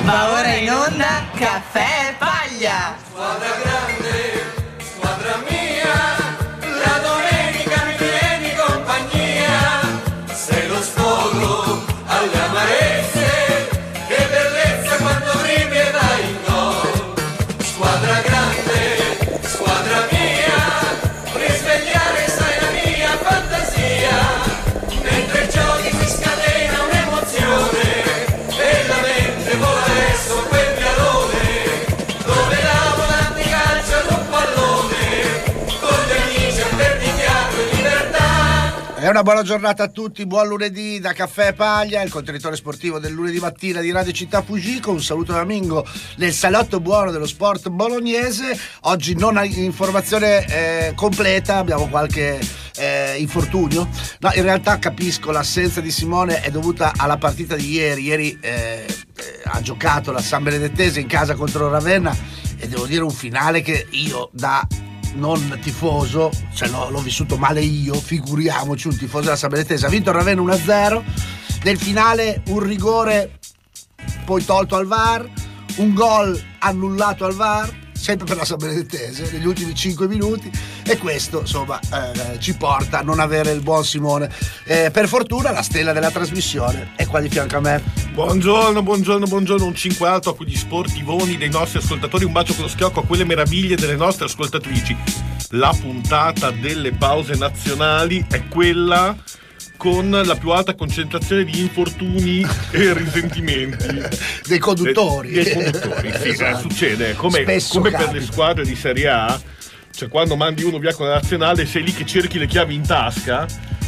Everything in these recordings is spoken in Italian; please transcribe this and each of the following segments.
Va ora in onda Caffè e Paglia. Squadra grande, squadra mia, la domenica mi tieni compagnia. Sei lo sfogo alle amarezze, che bellezza quando brimi e vai in gol. Squadra grande, squadra mia, risvegliare sai la mia fantasia. Mentre giochi si scatena un'emozione e la mente vola verso quel piallone dove la volante calcia ad un pallone con gli amici a perdichiato in libertà. È una buona giornata a tutti, buon lunedì da Caffè e Paglia, il contenitore sportivo del lunedì mattina di Radio Città Fugico. Un saluto da Mingo nel salotto buono dello sport bolognese. Oggi non hai informazione completa, abbiamo qualche infortunio. No, in realtà capisco, l'assenza di Simone è dovuta alla partita di ieri. Ha giocato la San Benedettese in casa contro Ravenna e devo dire un finale che io da non tifoso, cioè l'ho vissuto male io, figuriamoci un tifoso della San Benedettese. Ha vinto il Ravenna 1-0, nel finale un rigore poi tolto al VAR, un gol annullato al VAR, sempre per la San Benedettese negli ultimi 5 minuti, e questo insomma ci porta a non avere il buon Simone. Per fortuna la stella della trasmissione è qua di fianco a me. Buongiorno, un 5 alto a quegli sportivoni dei nostri ascoltatori, un bacio con lo schiocco a quelle meraviglie delle nostre ascoltatrici. La puntata delle pause nazionali è quella con la più alta concentrazione di infortuni e risentimenti dei conduttori. Sì, esatto. Succede come per le squadre di Serie A, cioè quando mandi uno via con la nazionale sei lì che cerchi le chiavi in tasca,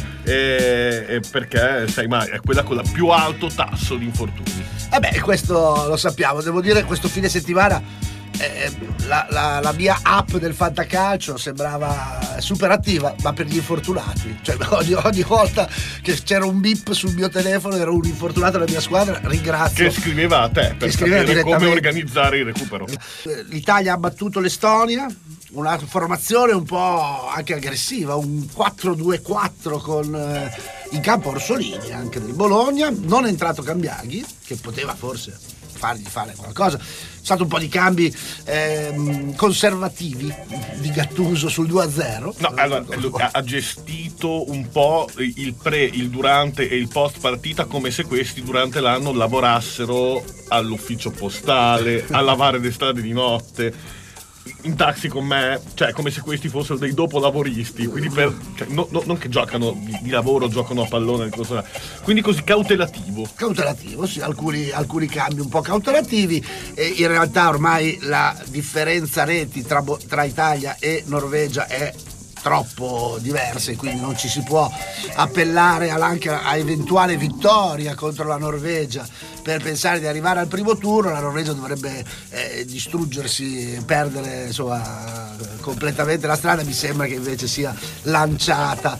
perché sai mai è quella con la più alto tasso di infortuni. Questo lo sappiamo. Devo dire, questo fine settimana la mia app del fantacalcio sembrava super attiva, ma per gli infortunati, cioè ogni volta che c'era un bip sul mio telefono era un infortunato della mia squadra, ringrazio, che scriveva a te per sapere come organizzare il recupero. L'Italia ha battuto l'Estonia, una formazione un po' anche aggressiva, un 4-2-4 con in campo Orsolini anche del Bologna, non è entrato Cambiaghi che poteva forse fargli fare qualcosa. C'è stato un po' di cambi conservativi di Gattuso sul 2-0. No, allora, ha gestito un po' il pre, il durante e il post partita come se questi durante l'anno lavorassero all'ufficio postale, a lavare le strade di notte, in taxi con me, cioè come se questi fossero dei dopolavoristi, quindi non che giocano di lavoro, giocano a pallone, quindi così cautelativo, sì, alcuni cambi un po' cautelativi, e in realtà ormai la differenza reti tra Italia e Norvegia è troppo diverse, quindi non ci si può appellare anche a eventuale vittoria contro la Norvegia per pensare di arrivare al primo turno. La Norvegia dovrebbe distruggersi, perdere insomma completamente la strada. Mi sembra che invece sia lanciata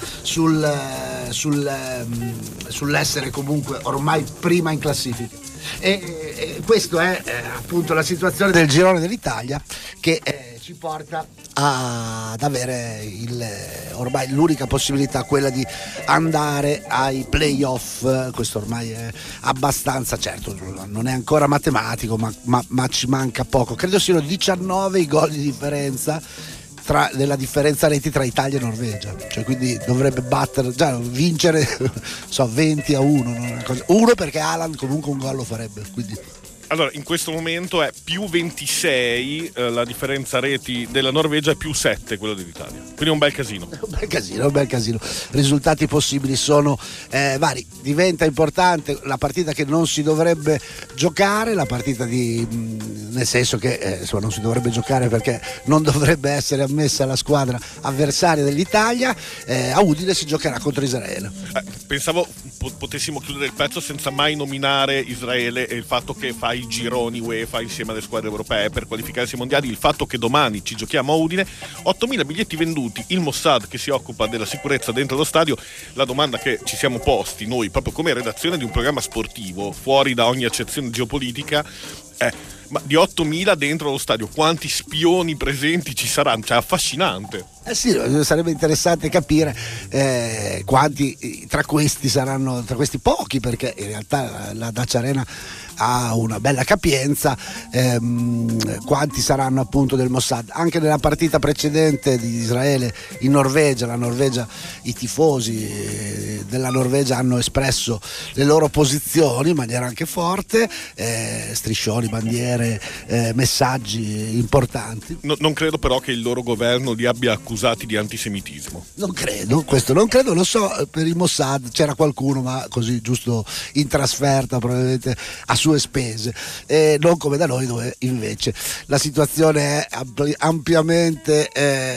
sull'essere comunque ormai prima in classifica. E questo è appunto la situazione del girone dell'Italia che ci porta ad avere ormai l'unica possibilità, quella di andare ai playoff. Questo ormai è abbastanza certo, non è ancora matematico, ma ci manca poco. Credo siano 19 i gol di differenza della differenza reti tra Italia e Norvegia, cioè quindi dovrebbe vincere 20-1, uno perché Haaland comunque un gol lo farebbe, quindi. Allora, in questo momento è più 26 la differenza reti della Norvegia, è più 7 quello dell'Italia. Quindi è un bel casino. Un bel casino. Risultati possibili sono vari. Diventa importante la partita che non si dovrebbe giocare, la partita nel senso che non si dovrebbe giocare perché non dovrebbe essere ammessa la squadra avversaria dell'Italia. A Udine si giocherà contro Israele. Pensavo potessimo chiudere il pezzo senza mai nominare Israele e il fatto che fa i gironi UEFA insieme alle squadre europee per qualificarsi ai mondiali, il fatto che domani ci giochiamo a Udine, 8.000 biglietti venduti, il Mossad che si occupa della sicurezza dentro lo stadio. La domanda che ci siamo posti noi proprio come redazione di un programma sportivo fuori da ogni accezione geopolitica è: ma di 8.000 dentro lo stadio quanti spioni presenti ci saranno? Cioè, affascinante. Sì, sarebbe interessante capire quanti tra questi saranno, tra questi pochi, perché in realtà la Dacia Arena ha una bella capienza, quanti saranno appunto del Mossad. Anche nella partita precedente di Israele in Norvegia, i tifosi della Norvegia hanno espresso le loro posizioni in maniera anche forte, striscioni, bandiere, messaggi importanti. Non credo però che il loro governo li abbia accusati di antisemitismo. Non credo, lo so, per il Mossad c'era qualcuno, ma così giusto in trasferta, probabilmente a sue spese, non come da noi, dove invece la situazione è ampiamente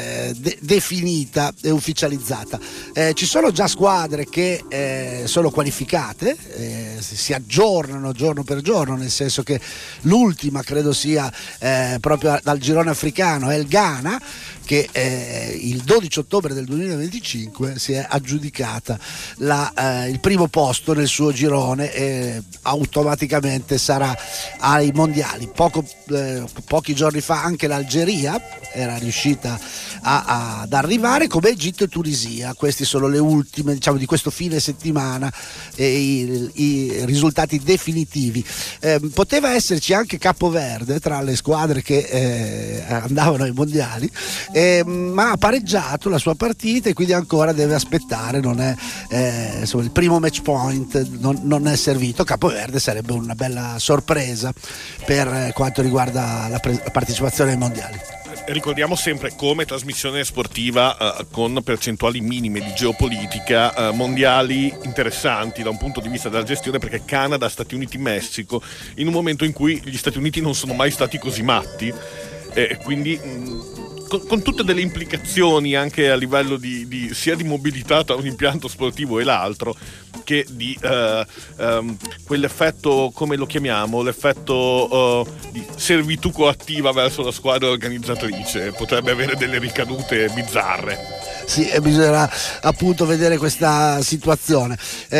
definita e ufficializzata. Ci sono già squadre che sono qualificate, si aggiornano giorno per giorno, nel senso che l'ultima credo sia proprio dal girone africano, è il Ghana, che il 12 ottobre del 2025 si è aggiudicata il primo posto nel suo girone e automaticamente sarà ai mondiali. Pochi giorni fa anche l'Algeria era riuscita ad arrivare, come Egitto e Tunisia. Queste sono le ultime, diciamo, di questo fine settimana, i risultati definitivi. Poteva esserci anche Capoverde tra le squadre che andavano ai mondiali, ma ha pareggiato la sua partita e quindi ancora deve aspettare. Non è insomma, il primo match point non è servito. Capoverde sarebbe una bella sorpresa per quanto riguarda la partecipazione ai mondiali. Ricordiamo sempre, come trasmissione sportiva con percentuali minime di geopolitica, mondiali interessanti da un punto di vista della gestione, perché Canada, Stati Uniti, Messico, in un momento in cui gli Stati Uniti non sono mai stati così matti, quindi con tutte delle implicazioni anche a livello sia di mobilità tra un impianto sportivo e l'altro, che di quell'effetto, come lo chiamiamo, l'effetto di servitù coattiva verso la squadra organizzatrice, potrebbe avere delle ricadute bizzarre. Sì, bisognerà appunto vedere questa situazione.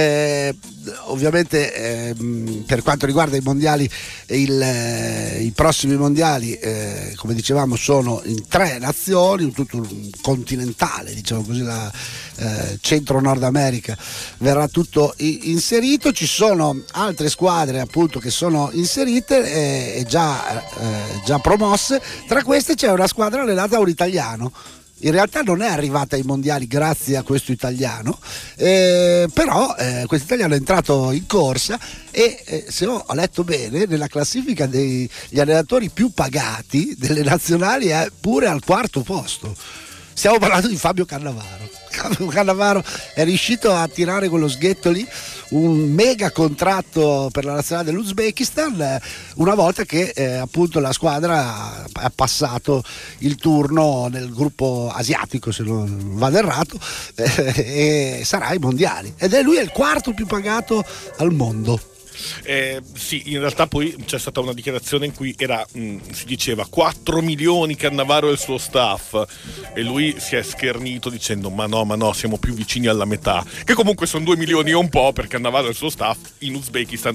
Ovviamente per quanto riguarda i mondiali, i prossimi mondiali, come dicevamo, sono in 3 nazioni, tutto un continentale, diciamo così, la Centro-Nord America verrà tutto inserito. Ci sono altre squadre appunto che sono inserite e già promosse. Tra queste c'è una squadra allenata da un italiano. In realtà non è arrivata ai mondiali grazie a questo italiano, però questo italiano è entrato in corsa e se ho letto bene, nella classifica degli allenatori più pagati delle nazionali è pure al 4º posto. Stiamo parlando di Fabio Cannavaro. Cannavaro è riuscito a tirare con lo sghetto lì un mega contratto per la nazionale dell'Uzbekistan, una volta che appunto la squadra ha passato il turno nel gruppo asiatico, se non vado errato, e sarà ai mondiali, ed è lui il 4º più pagato al mondo. Sì, in realtà poi c'è stata una dichiarazione in cui si diceva 4 milioni Cannavaro e il suo staff, e lui si è schernito dicendo ma no, siamo più vicini alla metà, che comunque sono 2 milioni e un po' per Cannavaro e il suo staff in Uzbekistan,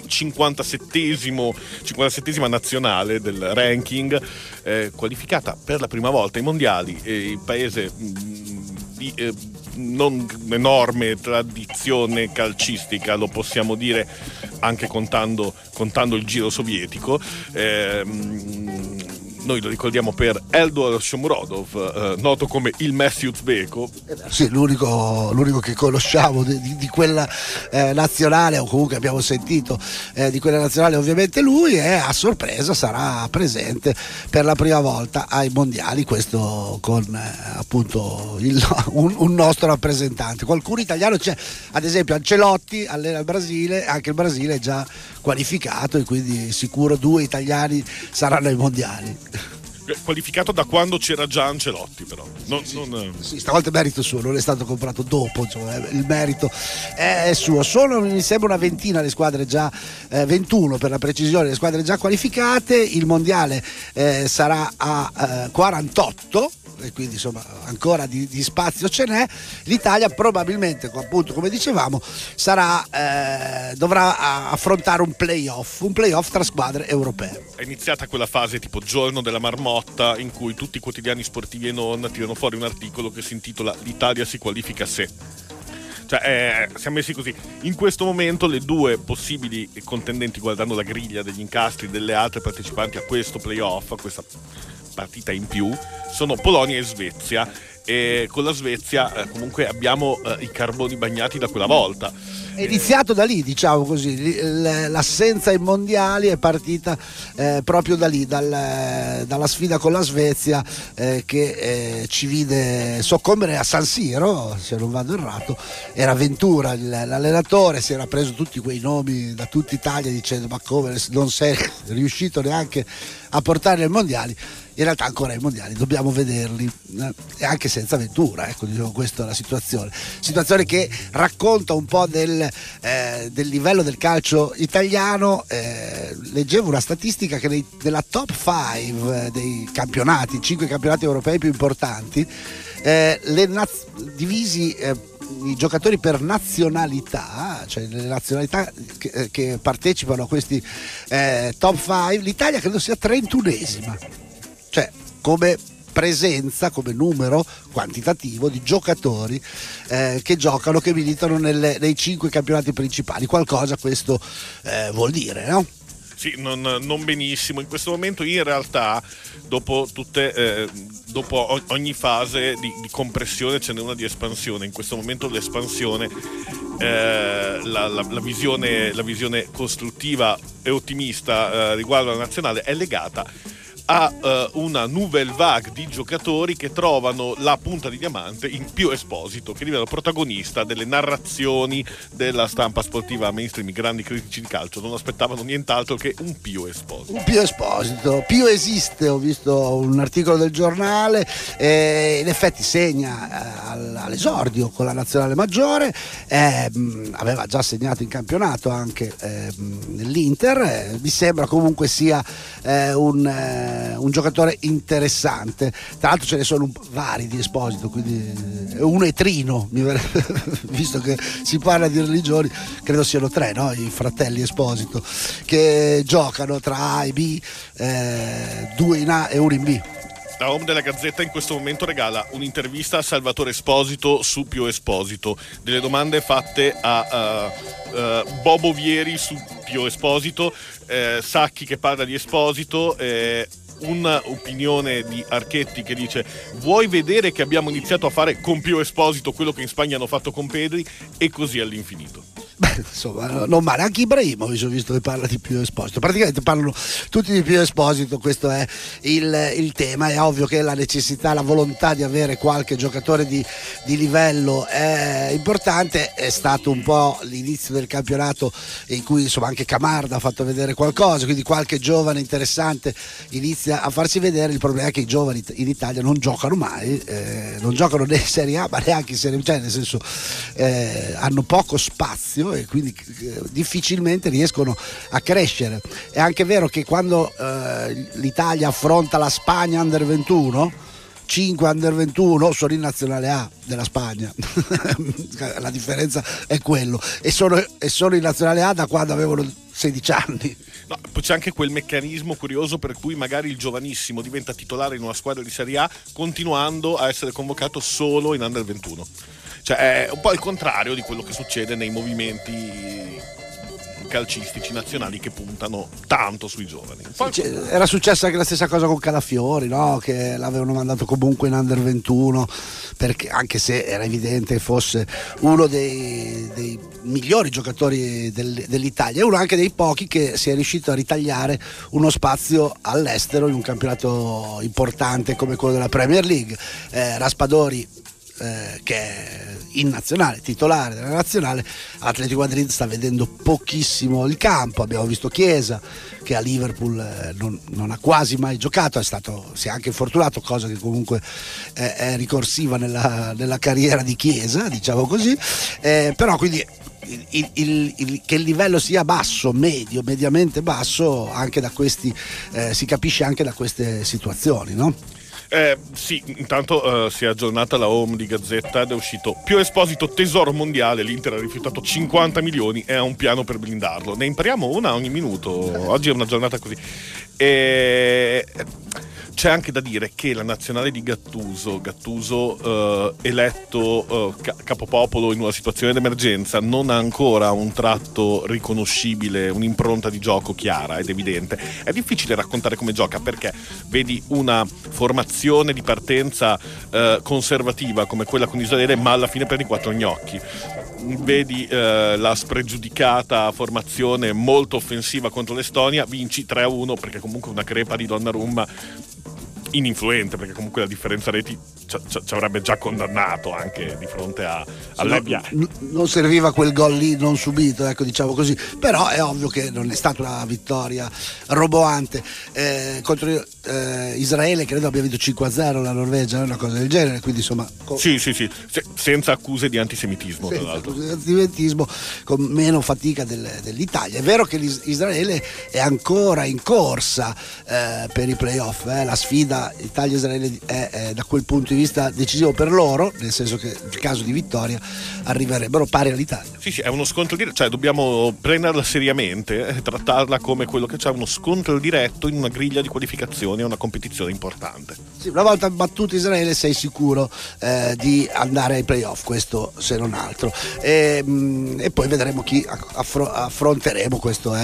57esima nazionale del ranking, qualificata per la prima volta ai mondiali, il paese di non enorme tradizione calcistica, lo possiamo dire anche contando il giro sovietico. Noi lo ricordiamo per Eldor Shomurodov, noto come il Messi uzbeko. Sì, l'unico che conosciamo di quella nazionale, o comunque abbiamo sentito di quella nazionale, ovviamente lui, e a sorpresa sarà presente per la prima volta ai mondiali, questo con appunto un nostro rappresentante. Qualcuno italiano c'è, ad esempio Ancelotti allena il Brasile, anche il Brasile è già qualificato e quindi sicuro 2 italiani saranno ai mondiali. Qualificato da quando c'era già Ancelotti, però sì, stavolta è merito suo, non è stato comprato dopo, insomma, il merito è suo. Sono, mi sembra, una ventina le squadre già 21 per la precisione, le squadre già qualificate. Il mondiale sarà a 48, e quindi insomma ancora di spazio ce n'è. L'Italia probabilmente, appunto come dicevamo, dovrà affrontare un playoff tra squadre europee. È iniziata quella fase tipo giorno della marmotta in cui tutti i quotidiani sportivi e non tirano fuori un articolo che si intitola "L'Italia si qualifica se". Cioè, siamo messi così. In questo momento le due possibili contendenti, guardando la griglia degli incastri delle altre partecipanti a questo playoff, a questa partita in più, sono Polonia e Svezia. E con la Svezia comunque abbiamo i carboni bagnati da quella volta. È iniziato da lì, diciamo così, l'assenza ai mondiali è partita proprio da lì, dalla sfida con la Svezia, che ci vide soccombere a San Siro, se non vado errato. Era Ventura l'allenatore, si era preso tutti quei nomi da tutta Italia dicendo ma come non sei riuscito neanche a portarli ai mondiali. In realtà ancora ai mondiali dobbiamo vederli, e anche senza Ventura, ecco, diciamo, questa è la situazione che racconta un po' del livello del calcio italiano. Leggevo una statistica che nella top 5 dei campionati, 5 campionati europei più importanti, divisi i giocatori per nazionalità, cioè le nazionalità che partecipano a questi top 5, l'Italia credo sia 31esima. Cioè, come presenza, come numero quantitativo di giocatori che giocano, che militano nei 5 campionati principali. Qualcosa questo vuol dire, no? Sì, non benissimo. In questo momento in realtà dopo ogni fase di compressione ce n'è una di espansione. In questo momento l'espansione, la visione costruttiva e ottimista riguardo alla nazionale è legata a una nouvelle vague di giocatori che trovano la punta di diamante in Pio Esposito, che diventa protagonista delle narrazioni della stampa sportiva mainstream. I grandi critici di calcio non aspettavano nient'altro che un Pio Esposito. Un Pio Esposito. Pio esiste, ho visto un articolo del giornale, in effetti segna all'esordio con la nazionale maggiore, aveva già segnato in campionato anche nell'Inter, mi sembra comunque sia un giocatore interessante. Tra l'altro ce ne sono vari di Esposito, quindi uno è Trino, visto che si parla di religioni, credo siano 3, no? I fratelli Esposito, che giocano tra A e B, 2 in A e 1 in B. La home della Gazzetta in questo momento regala un'intervista a Salvatore Esposito su Pio Esposito, delle domande fatte a Bobo Vieri su Pio Esposito, Sacchi che parla di Esposito, un'opinione di Archetti che dice: vuoi vedere che abbiamo iniziato a fare con Pio Esposito quello che in Spagna hanno fatto con Pedri, e così all'infinito. Beh, insomma, non male. Anche Ibrahimovic ho visto che parla di Pio Esposito. Praticamente parlano tutti di Pio Esposito. Questo è il tema. È ovvio che la necessità, la volontà di avere qualche giocatore di livello è importante. È stato un po' l'inizio del campionato in cui insomma anche Camarda ha fatto vedere qualcosa, quindi qualche giovane interessante inizia a farsi vedere. Il problema è che i giovani in Italia non giocano mai, non giocano né in Serie A ma neanche in Serie B, cioè nel senso hanno poco spazio e quindi difficilmente riescono a crescere. È anche vero che quando l'Italia affronta la Spagna Under 21, 5 Under 21 sono in nazionale A della Spagna. La differenza è quello, e sono in nazionale A da quando avevano 16 anni. No, poi c'è anche quel meccanismo curioso per cui magari il giovanissimo diventa titolare in una squadra di Serie A continuando a essere convocato solo in Under 21. Cioè è un po' il contrario di quello che succede nei movimenti calcistici nazionali che puntano tanto sui giovani. Era successa anche la stessa cosa con Calafiori, no? Che l'avevano mandato comunque in Under 21, perché anche se era evidente fosse uno dei migliori giocatori dell'Italia, è uno anche dei pochi che si è riuscito a ritagliare uno spazio all'estero in un campionato importante come quello della Premier League. Raspadori, che è in nazionale, titolare della nazionale, Atletico Madrid sta vedendo pochissimo il campo. Abbiamo visto Chiesa che a Liverpool non ha quasi mai giocato, si è anche infortunato, cosa che comunque è ricorsiva nella carriera di Chiesa, diciamo così, però quindi che il livello sia basso, mediamente basso, anche da questi si capisce anche da queste situazioni, no? Sì, intanto si è aggiornata la home di Gazzetta ed è uscito Pio Esposito tesoro mondiale, l'Inter ha rifiutato 50 milioni e ha un piano per blindarlo. Ne impariamo una ogni minuto, oggi è una giornata così. C'è anche da dire che la nazionale di Gattuso eletto capopopolo in una situazione d'emergenza, non ha ancora un tratto riconoscibile, un'impronta di gioco chiara ed evidente. È difficile raccontare come gioca perché vedi una formazione di partenza conservativa come quella con Israele, ma alla fine prendi 4 gnocchi. Vedi la spregiudicata formazione molto offensiva contro l'Estonia, vinci 3-1 perché comunque una crepa di Donnarumma ininfluente, perché comunque la differenza reti ci avrebbe già condannato anche di fronte all'Ebbia. Non serviva quel gol lì non subito, ecco, diciamo così, però è ovvio che non è stata una vittoria roboante. Contro Israele credo abbia vinto 5-0 la Norvegia, una cosa del genere, quindi insomma sì, senza accuse di antisemitismo, tra l'altro. Accuse di antisemitismo, con meno fatica dell'Italia. È vero che Israele è ancora in corsa per i playoff, la sfida Italia-Israele è da quel punto di vista decisivo per loro, nel senso che in caso di vittoria arriverebbero pari all'Italia. Sì, è uno scontro diretto, cioè dobbiamo prenderla seriamente, trattarla come quello che c'è, uno scontro diretto in una griglia di qualificazione, è una competizione importante. Sì, una volta battuto Israele sei sicuro di andare ai playoff, questo se non altro, e poi vedremo chi affronteremo, questo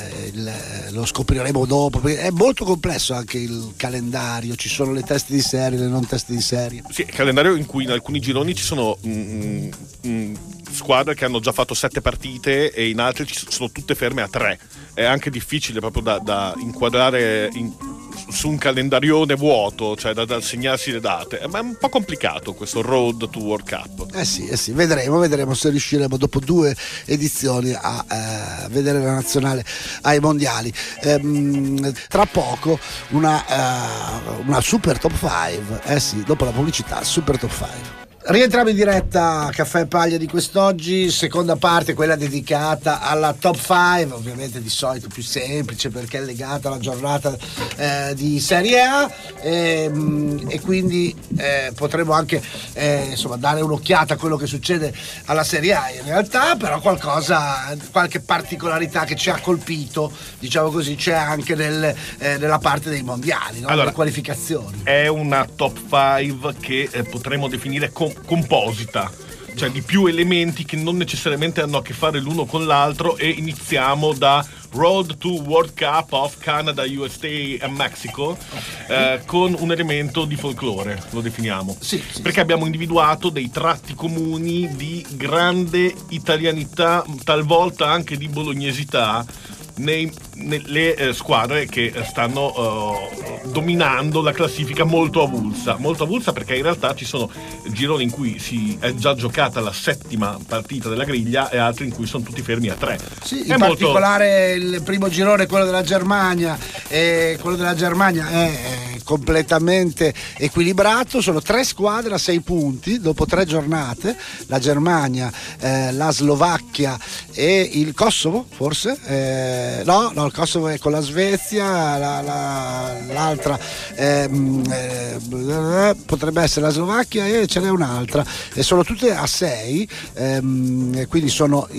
lo scopriremo dopo, perché è molto complesso anche il calendario, ci sono le teste di serie, le non teste di serie. Sì, calendario in cui in alcuni gironi ci sono squadre che hanno già fatto 7 partite e in altri sono tutte ferme a 3. È anche difficile proprio da inquadrare su un calendarione vuoto, cioè da segnarsi le date, ma è un po' complicato questo road to World Cup. Sì, vedremo se riusciremo dopo 2 edizioni a vedere la nazionale ai mondiali. Tra poco una super top 5, dopo la pubblicità, super top 5. Rientriamo in diretta a Caffè e Paglia di quest'oggi, seconda parte, quella dedicata alla top 5, ovviamente di solito più semplice perché è legata alla giornata di Serie A, e quindi potremo anche dare un'occhiata a quello che succede alla Serie A in realtà, però qualche particolarità che ci ha colpito, diciamo così, c'è anche nella parte dei mondiali, no? Allora, delle qualificazioni. È una top 5 che potremmo definire composita, cioè di più elementi che non necessariamente hanno a che fare l'uno con l'altro, e iniziamo da Road to World Cup of Canada, USA and Mexico, con un elemento di folklore, lo definiamo, perché abbiamo individuato dei tratti comuni di grande italianità, talvolta anche di bolognesità nelle squadre che stanno dominando la classifica molto avulsa, perché in realtà ci sono gironi in cui si è già giocata la 7ª partita della griglia e altri in cui sono tutti fermi a 3. Sì, in particolare il primo girone, quello della Germania, è completamente equilibrato, sono 3 squadre a 6 punti dopo 3 giornate, la Germania, la Slovacchia e il Kosovo forse, no, il Kosovo è con la Svezia, l'altra potrebbe essere la Slovacchia e ce n'è un'altra, e sono tutte a 6, quindi sono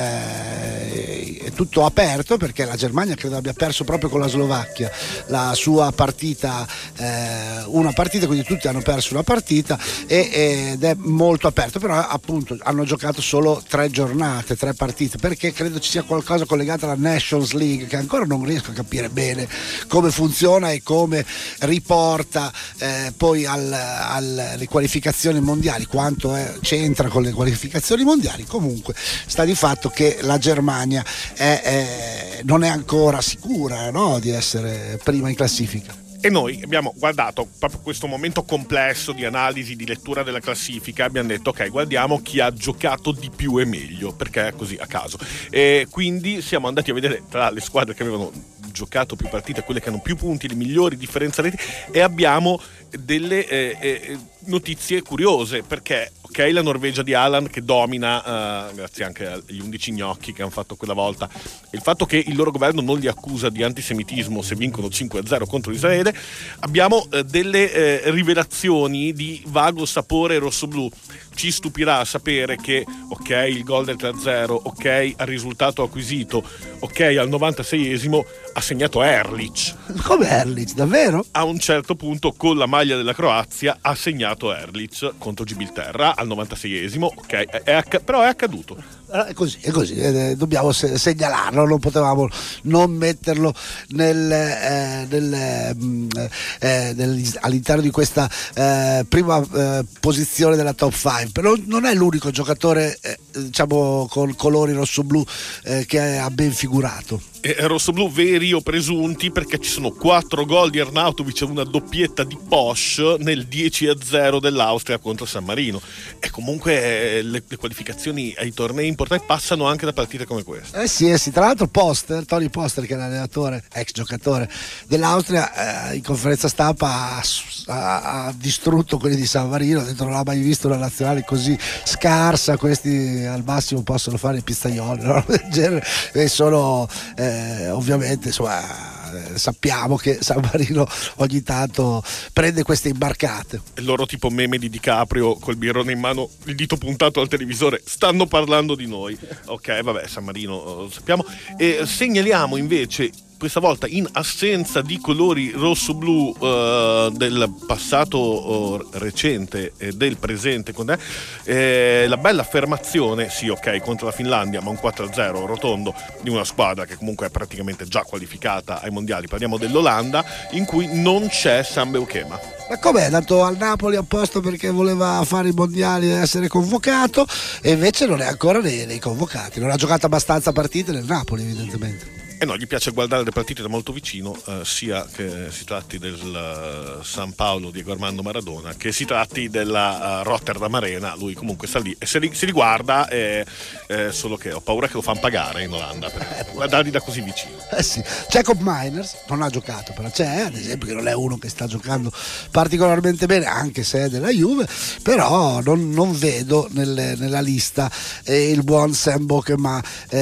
è tutto aperto, perché la Germania credo abbia perso proprio con la Slovacchia la sua partita, una partita, quindi tutti hanno perso una partita ed è molto aperto, però appunto hanno giocato solo 3 giornate, 3 partite, perché credo ci sia qualcosa collegato alla Nations League che ancora non riesco a capire bene come funziona e come riporta poi alle qualificazioni mondiali, quanto c'entra con le qualificazioni mondiali. Comunque sta di fatto che la Germania non è ancora sicura, no, di essere prima in classifica. E noi abbiamo guardato proprio questo momento complesso di analisi, di lettura della classifica, abbiamo detto ok, guardiamo chi ha giocato di più e meglio, perché è così a caso, e quindi siamo andati a vedere tra le squadre che avevano giocato più partite, quelle che hanno più punti, le migliori differenze reti, e abbiamo notizie curiose, perché ok, la Norvegia di Haaland che domina grazie anche agli 11 gnocchi che hanno fatto quella volta, il fatto che il loro governo non li accusa di antisemitismo se vincono 5-0 contro Israele. Abbiamo delle rivelazioni di vago sapore rossoblù. Ci stupirà sapere che ok, il gol del 3-0, ok, al risultato acquisito, ok, al 96esimo ha segnato Erlich. Come Erlich, davvero? A un certo punto con la maglia della Croazia ha segnato Erlich contro Gibilterra al 96esimo, ok, però è accaduto. È così, dobbiamo segnalarlo, non potevamo non metterlo all'interno di questa prima posizione della top 5. Però non è l'unico giocatore diciamo con colori rossoblù che ha ben figurato. Rossoblù veri o presunti, perché ci sono 4 gol di Arnautovic e una doppietta di Posch nel 10-0 dell'Austria contro San Marino. E comunque le qualificazioni ai tornei importanti passano anche da partite come queste. Sì, tra l'altro Tony Poster, che è l'allenatore, ex giocatore dell'Austria, in conferenza stampa ha distrutto quelli di San Marino, ha detto non ha mai visto una nazionale così scarsa, questi al massimo possono fare i pizzaioli, no? Del genere. E sono ovviamente insomma sappiamo che San Marino ogni tanto prende queste imbarcate. Il loro tipo meme di DiCaprio col birrone in mano, il dito puntato al televisore, stanno parlando di noi. Ok, vabbè, San Marino lo sappiamo. E segnaliamo invece questa volta in assenza di colori rosso-blu del passato recente e del presente con la bella affermazione, sì ok, contro la Finlandia, ma un 4-0 rotondo di una squadra che comunque è praticamente già qualificata ai mondiali. Parliamo dell'Olanda, in cui non c'è Sam Beukema. Ma com'è? È andato al Napoli apposta perché voleva fare i mondiali e essere convocato, e invece non è ancora nei convocati, non ha giocato abbastanza partite nel Napoli evidentemente. E no, gli piace guardare le partite da molto vicino, sia che si tratti del San Paolo Diego Armando Maradona, che si tratti della Rotterdam Arena. Lui comunque sta lì e si riguarda, solo che ho paura che lo fanno pagare in Olanda per guardarli da così vicino. Sì, Jacob Miners non ha giocato, però c'è, ad esempio, che non è uno che sta giocando particolarmente bene, anche se è della Juve, però non vedo nella lista il buon Sam Beukema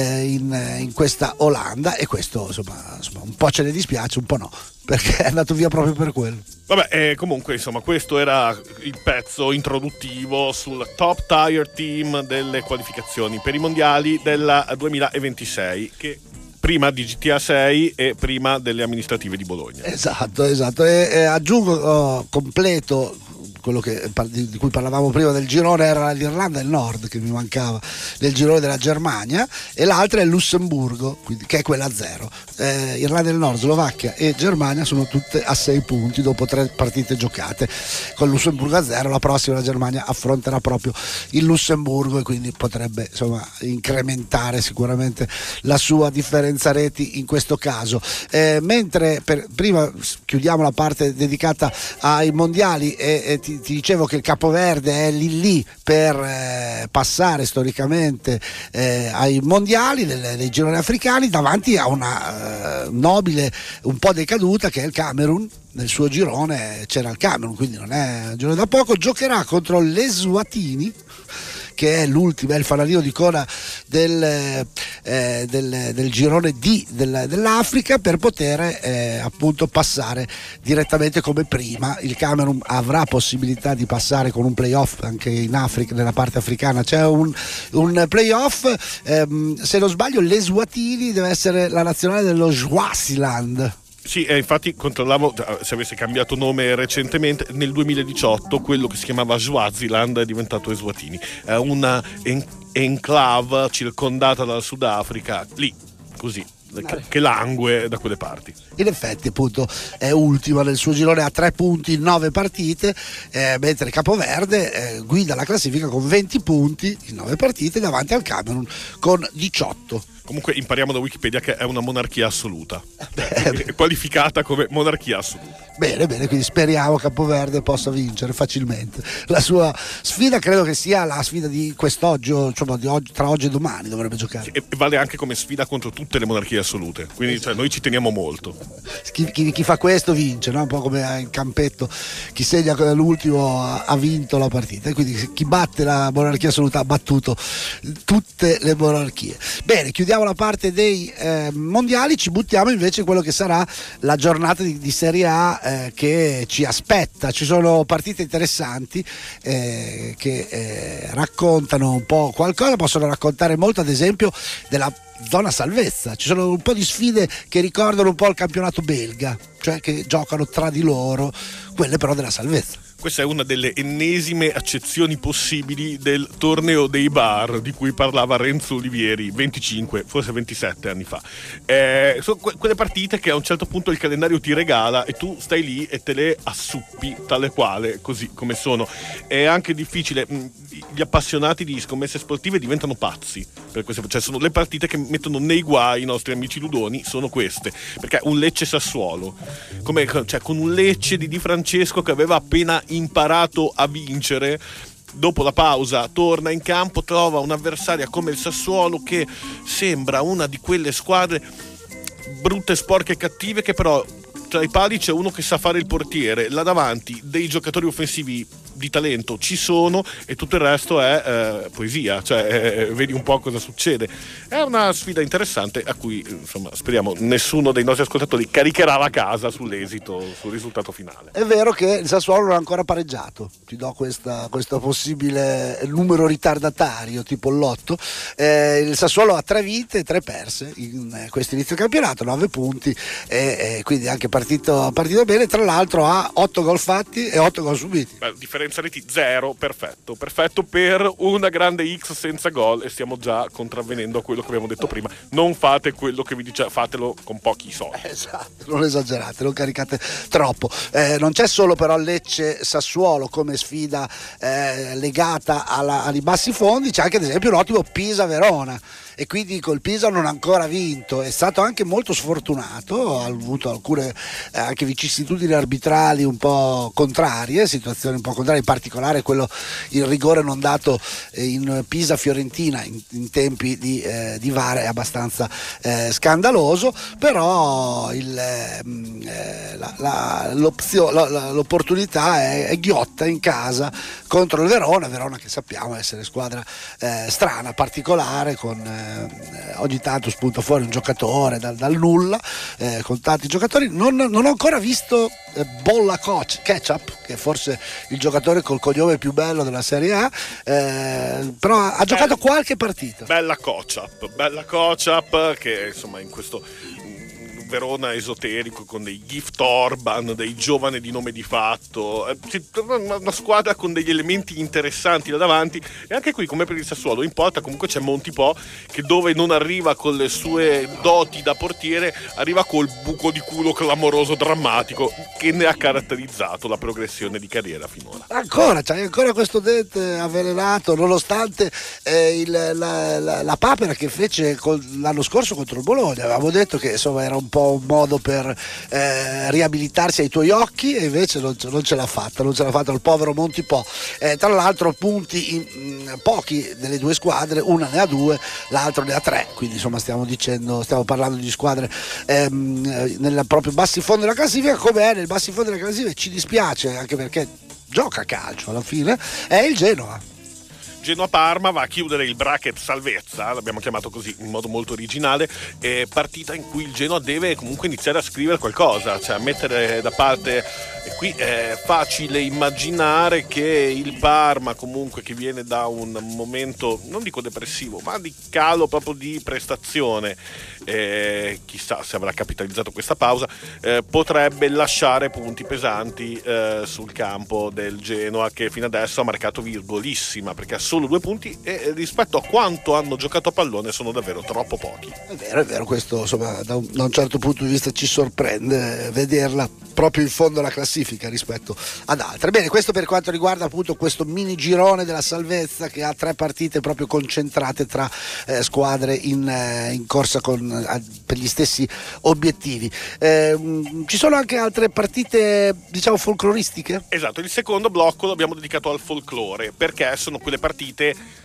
in questa Olanda. E questo insomma un po' ce ne dispiace, un po' no, perché è andato via proprio per quello. Vabbè, comunque insomma questo era il pezzo introduttivo sul top tier team delle qualificazioni per i mondiali del 2026, che prima di GTA 6 e prima delle amministrative di Bologna. Esatto, e aggiungo, completo quello di cui parlavamo prima del girone, era l'Irlanda del Nord che mi mancava nel girone della Germania, e l'altra è il Lussemburgo, quindi, che è quella a 0. Irlanda del Nord, Slovacchia e Germania sono tutte a 6 punti dopo 3 partite giocate. Con il Lussemburgo a 0 la prossima la Germania affronterà proprio il Lussemburgo, e quindi potrebbe insomma incrementare sicuramente la sua differenza reti in questo caso. Mentre prima chiudiamo la parte dedicata ai mondiali e ti dicevo che il Capoverde è lì per passare storicamente ai mondiali dei gironi africani, davanti a una nobile un po' decaduta che è il Camerun. Nel suo girone c'era il Camerun, quindi non è un girone da poco. Giocherà contro l'Eswatini, che è l'ultimo, è il fanalino di coda del girone D dell'Africa, per poter appunto passare direttamente come prima. Il Camerun avrà possibilità di passare con un playoff anche in Africa, nella parte africana c'è un playoff. Se non sbaglio l'Eswatini deve essere la nazionale dello Swaziland. Sì, infatti controllavo se avesse cambiato nome recentemente. Nel 2018 quello che si chiamava Swaziland è diventato Eswatini, è una enclave circondata dal Sudafrica, lì così, che langue da quelle parti. In effetti appunto è ultima nel suo girone, a 3 punti in 9 partite, mentre Capoverde guida la classifica con 20 punti in 9 partite davanti al Camerun con 18. Comunque impariamo da Wikipedia che è una monarchia assoluta, è qualificata come monarchia assoluta. Bene, quindi speriamo Capoverde possa vincere facilmente la sua sfida. Credo che sia la sfida di quest'oggi, insomma, tra oggi e domani dovrebbe giocare. E vale anche come sfida contro tutte le monarchie assolute, quindi cioè, noi ci teniamo molto. Chi fa questo vince, no? Un po' come in campetto, chi segna l'ultimo ha vinto la partita, e quindi chi batte la monarchia assoluta ha battuto tutte le monarchie. Bene, chiudiamo la parte dei mondiali, ci buttiamo invece in quello che sarà la giornata di Serie A che ci aspetta. Ci sono partite interessanti che raccontano un po' qualcosa, possono raccontare molto, ad esempio della zona salvezza. Ci sono un po' di sfide che ricordano un po' il campionato belga, cioè che giocano tra di loro, quelle però della salvezza. Questa è una delle ennesime accezioni possibili del torneo dei bar di cui parlava Renzo Olivieri 25, forse 27 anni fa. Sono quelle partite che a un certo punto il calendario ti regala e tu stai lì e te le assuppi tale quale, così come sono. È anche difficile, gli appassionati di scommesse sportive diventano pazzi per queste, cioè sono le partite che mettono nei guai i nostri amici ludoni, sono queste, perché un Lecce Sassuolo, cioè con un Lecce di Di Francesco che aveva appena imparato a vincere, dopo la pausa torna in campo, trova un'avversaria come il Sassuolo che sembra una di quelle squadre brutte, sporche e cattive, che però tra i pali c'è uno che sa fare il portiere, là davanti dei giocatori offensivi di talento ci sono e tutto il resto è poesia, cioè vedi un po' cosa succede. È una sfida interessante a cui insomma speriamo nessuno dei nostri ascoltatori caricherà la casa sull'esito, sul risultato finale. È vero che il Sassuolo non ha ancora pareggiato, ti do questo possibile numero ritardatario tipo il lotto. Il Sassuolo ha 3 vinte e 3 perse in questo inizio campionato, 9 punti e quindi anche partito bene. Tra l'altro ha 8 gol fatti e 8 gol subiti. Differenza reti 0, perfetto per una grande X senza gol, e stiamo già contravvenendo a quello che abbiamo detto prima. Non fate quello che vi dice, fatelo con pochi soldi. Esatto, non esagerate, non caricate troppo. Non c'è solo però Lecce Sassuolo come sfida legata ai bassi fondi, c'è anche ad esempio un ottimo Pisa Verona, e quindi col Pisa non ha ancora vinto, è stato anche molto sfortunato, ha avuto alcune anche vicissitudini arbitrali un po' contrarie, situazioni un po' contrarie, in particolare il rigore non dato in Pisa-Fiorentina in tempi di VAR è abbastanza scandaloso, però l'opportunità è ghiotta in casa contro il Verona che sappiamo essere squadra strana, particolare, con ogni tanto spunta fuori un giocatore dal nulla, con tanti giocatori. Non ho ancora visto Bolla Ketchup, che è forse il giocatore col cognome più bello della Serie A, però ha giocato qualche partita. Bella Kocap che insomma in questo Verona esoterico con dei Gift Orban, dei giovani di nome di fatto, una squadra con degli elementi interessanti da davanti, e anche qui come per il Sassuolo in porta comunque c'è Montipò che dove non arriva con le sue doti da portiere arriva col buco di culo clamoroso drammatico che ne ha caratterizzato la progressione di carriera finora. C'è ancora questo dente avvelenato, nonostante la papera che fece l'anno scorso contro il Bologna. Avevamo detto che insomma era un po' un modo per riabilitarsi ai tuoi occhi, e invece non ce l'ha fatta il povero Montipò. Tra l'altro punti in pochi delle due squadre, una ne ha 2, l'altro ne ha 3, quindi insomma stiamo parlando di squadre nel proprio bassi fondo della classifica. Come è nel bassi fondo della classifica ci dispiace, anche perché gioca a calcio alla fine, è il Genoa. Genoa-Parma va a chiudere il bracket salvezza, l'abbiamo chiamato così in modo molto originale, partita in cui il Genoa deve comunque iniziare a scrivere qualcosa, cioè a mettere da parte, e qui è facile immaginare che il Parma comunque, che viene da un momento non dico depressivo ma di calo proprio di prestazione, chissà se avrà capitalizzato questa pausa, potrebbe lasciare punti pesanti sul campo del Genoa, che fino adesso ha marcato virgolissima, perché ha solo 2 punti e rispetto a quanto hanno giocato a pallone sono davvero troppo pochi. È vero, questo insomma da un certo punto di vista ci sorprende vederla proprio in fondo alla classifica rispetto ad altre. Bene, questo per quanto riguarda appunto questo mini girone della salvezza, che ha 3 partite proprio concentrate tra squadre in corsa per gli stessi obiettivi. Ci sono anche altre partite diciamo folcloristiche? Esatto, il secondo blocco l'abbiamo dedicato al folklore, perché sono quelle partite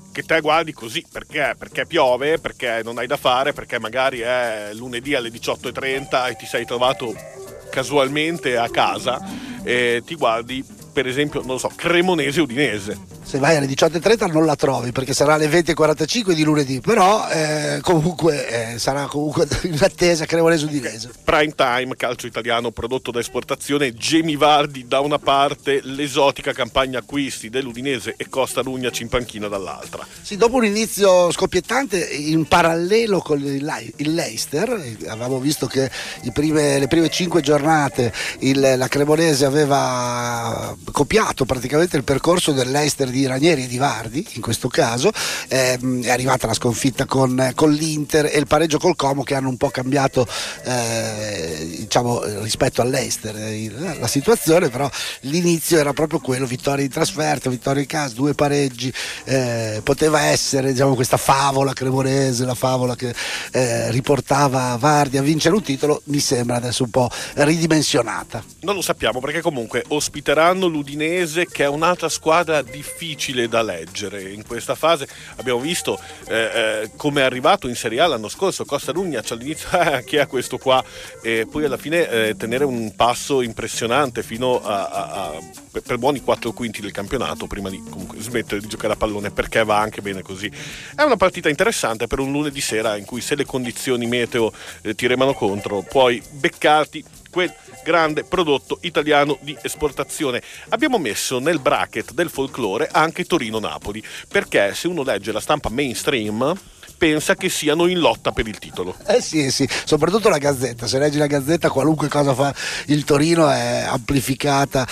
che te guardi così perché piove, perché non hai da fare, perché magari è lunedì alle 18:30 e ti sei trovato casualmente a casa e ti guardi, per esempio, non lo so, Cremonese-Udinese. Se vai alle 18:30 non la trovi perché sarà alle 20:45 di lunedì, però comunque sarà comunque in attesa Cremonese-Udinese. Prime time, calcio italiano prodotto da esportazione, Jamie Vardy da una parte, l'esotica campagna acquisti dell'Udinese e Costa Rugnac in panchina dall'altra. Sì, dopo un inizio scoppiettante in parallelo con il Leicester, avevamo visto che le prime 5 giornate la Cremonese aveva copiato praticamente il percorso del Leicester di Ranieri e di Vardi, in questo caso è arrivata la sconfitta con l'Inter e il pareggio col Como, che hanno un po' cambiato diciamo rispetto al Leicester la situazione, però l'inizio era proprio quello: vittoria in trasferta, vittoria in casa, 2 pareggi, poteva essere, diciamo, questa favola cremonese, la favola che riportava Vardi a vincere un titolo. Mi sembra adesso un po' ridimensionata. Non lo sappiamo, perché comunque ospiteranno l'Udinese, che è un'altra squadra difficile da leggere in questa fase. Abbiamo visto come è arrivato in Serie A l'anno scorso Costa Rugnac all'inizio, chi è questo qua, e poi alla fine tenere un passo impressionante fino per buoni 4 quinti del campionato, prima di comunque smettere di giocare a pallone, perché va anche bene così. È una partita interessante per un lunedì sera in cui, se le condizioni meteo ti remano contro, puoi beccarti quel grande prodotto italiano di esportazione. Abbiamo messo nel bracket del folklore anche Torino-Napoli, perché se uno legge la stampa mainstream pensa che siano in lotta per il titolo. Sì, soprattutto la Gazzetta. Se leggi la Gazzetta, qualunque cosa fa il Torino è amplificata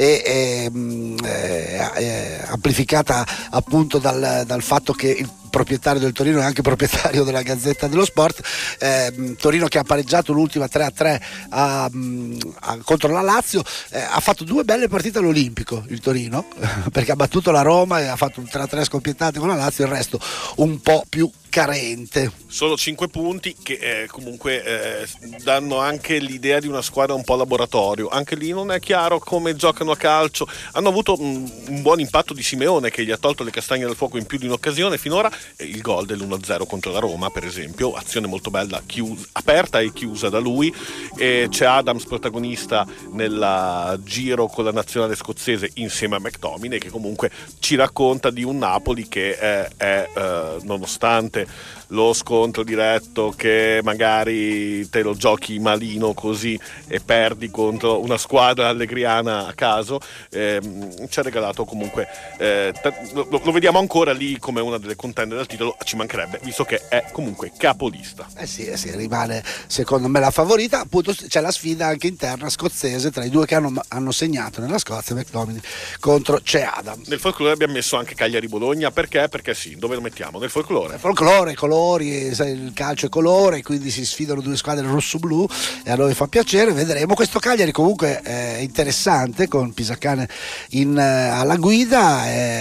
amplificata appunto dal fatto che il proprietario del Torino è anche proprietario della Gazzetta dello Sport. Torino che ha pareggiato l'ultima 3-3 contro la Lazio, ha fatto 2 belle partite all'Olimpico il Torino, perché ha battuto la Roma e ha fatto un 3-3 scoppiettante con la Lazio, il resto un po' più carente. Solo 5 punti che comunque danno anche l'idea di una squadra un po' laboratorio. Anche lì non è chiaro come giocano a calcio. Hanno avuto un buon impatto di Simeone, che gli ha tolto le castagne dal fuoco in più di un'occasione finora. Il gol dell'1-0 contro la Roma, per esempio, azione molto bella, aperta e chiusa da lui. E c'è Adams protagonista nel giro con la nazionale scozzese insieme a McTominay, che comunque ci racconta di un Napoli che è nonostante lo scontro diretto, che magari te lo giochi malino così e perdi contro una squadra allegriana a caso, ci ha regalato comunque lo vediamo ancora lì come una delle contender del titolo, ci mancherebbe, visto che è comunque capolista. Sì, rimane secondo me la favorita. Appunto c'è la sfida anche interna scozzese tra i 2 che hanno segnato nella Scozia, McTominay contro Adams. Nel folklore abbiamo messo anche Cagliari-Bologna, perché sì, dove lo mettiamo? Nel folklore, colori, il calcio è colore, quindi si sfidano 2 squadre rosso-blu e a noi fa piacere, vedremo. Questo Cagliari comunque è interessante, con Pisacane alla guida,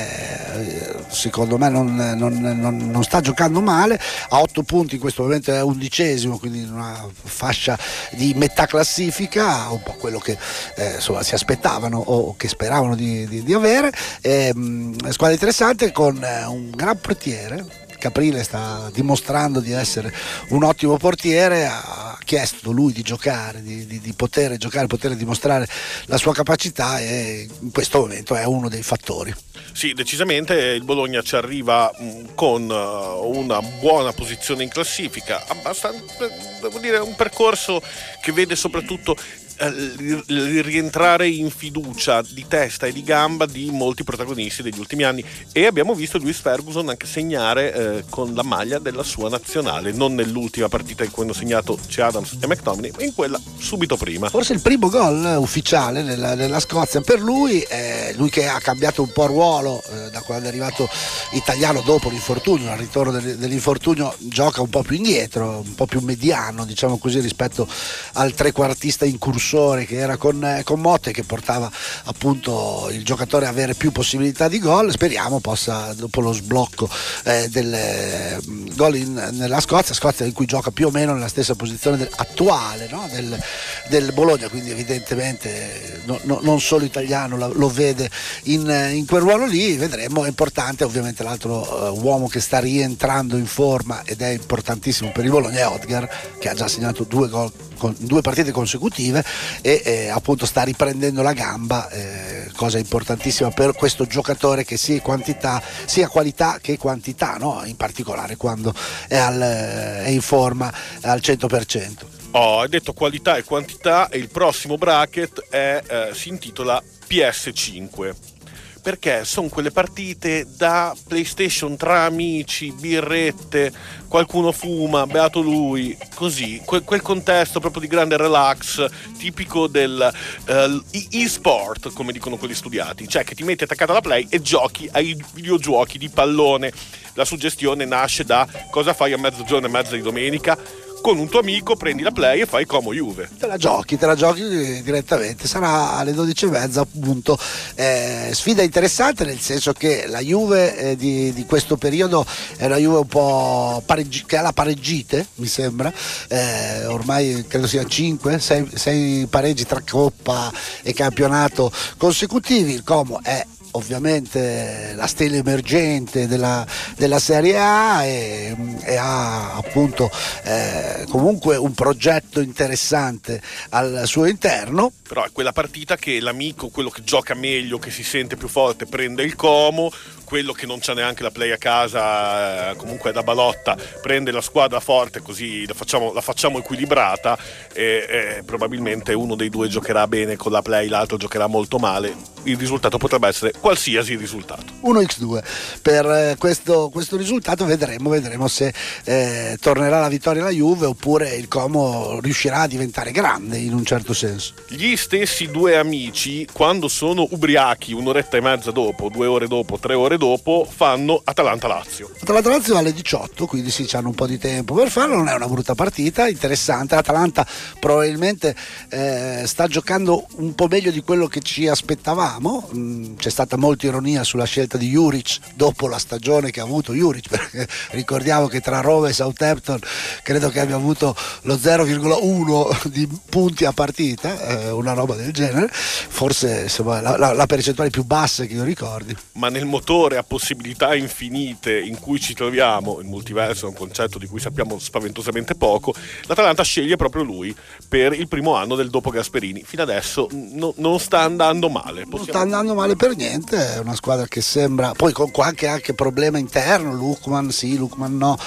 secondo me non sta giocando male, a 8 punti in questo momento è 11esimo, quindi in una fascia di metà classifica, un po' quello che insomma si aspettavano o che speravano di avere. Squadra interessante con un gran portiere. Caprile sta dimostrando di essere un ottimo portiere, ha chiesto lui di giocare, di poter giocare, poter dimostrare la sua capacità, e in questo momento è uno dei fattori. Sì, decisamente il Bologna ci arriva con una buona posizione in classifica, abbastanza, devo dire, un percorso che vede soprattutto rientrare in fiducia di testa e di gamba di molti protagonisti degli ultimi anni, e abbiamo visto Luis Ferguson anche segnare con la maglia della sua nazionale, non nell'ultima partita in cui hanno segnato Adams e McTominay, ma in quella subito prima. Forse il primo gol ufficiale nella Scozia per lui, lui che ha cambiato un po' ruolo da quando è arrivato Italiano dopo l'infortunio. Al ritorno dell'infortunio gioca un po' più indietro, un po' più mediano, diciamo così, rispetto al trequartista incursionato Aussori che era con Motte, che portava appunto il giocatore a avere più possibilità di gol. Speriamo possa, dopo lo sblocco del gol nella Scozia in cui gioca più o meno nella stessa posizione attuale, no? del Bologna, quindi evidentemente non solo italiano lo vede in quel ruolo lì. Vedremo. È importante ovviamente l'altro uomo che sta rientrando in forma ed è importantissimo per il Bologna è Odgar, che ha già segnato 2 gol con 2 partite consecutive e appunto sta riprendendo la gamba, cosa importantissima per questo giocatore che sia qualità che quantità, no? In particolare quando è in forma al 100%. Hai detto qualità e quantità, e il prossimo bracket si intitola PS5, perché sono quelle partite da PlayStation tra amici, birrette, qualcuno fuma, beato lui, così, quel contesto proprio di grande relax, tipico del e-sport, come dicono quelli studiati, cioè che ti metti attaccato alla Play e giochi ai videogiochi di pallone. La suggestione nasce da cosa fai a mezzogiorno e mezza di domenica? Con un tuo amico prendi la Play e fai Como Juve. Te la giochi direttamente. Sarà alle 12:30 appunto. Sfida interessante, nel senso che la Juve di questo periodo è una Juve un po' che ha la pareggite, mi sembra. Ormai credo sia 6 pareggi tra Coppa e campionato consecutivi. Il Como è ovviamente la stella emergente della Serie A e ha appunto comunque un progetto interessante al suo interno. Però è quella partita che l'amico, quello che gioca meglio, che si sente più forte, prende il Como, quello che non c'ha neanche la Play a casa, comunque è da balotta, prende la squadra forte, così la facciamo equilibrata e probabilmente uno dei due giocherà bene con la Play, l'altro giocherà molto male. Il risultato potrebbe essere qualsiasi risultato. 1x2 per questo risultato. Vedremo se tornerà la vittoria alla Juve oppure il Como riuscirà a diventare grande in un certo senso. Gli stessi due amici, quando sono ubriachi un'oretta e mezza dopo, 2 ore dopo, 3 ore dopo, fanno Atalanta-Lazio. Atalanta-Lazio alle 18, quindi sì, c'hanno un po' di tempo per farlo. Non è una brutta partita, interessante. L'Atalanta probabilmente sta giocando un po' meglio di quello che ci aspettavamo. C'è stata molta ironia sulla scelta di Juric dopo la stagione che ha avuto Juric, perché ricordiamo che tra Roma e Southampton credo che abbia avuto lo 0,1 di punti a partita, una roba del genere, forse insomma la percentuale più bassa che io ricordi. Ma nel motore a possibilità infinite in cui ci troviamo, il multiverso è un concetto di cui sappiamo spaventosamente poco, l'Atalanta sceglie proprio lui per il primo anno del dopo Gasperini. Fino adesso non sta andando male. Non sta andando male per niente, è una squadra che sembra, poi con qualche anche problema interno, Lukman sì, Lukman no,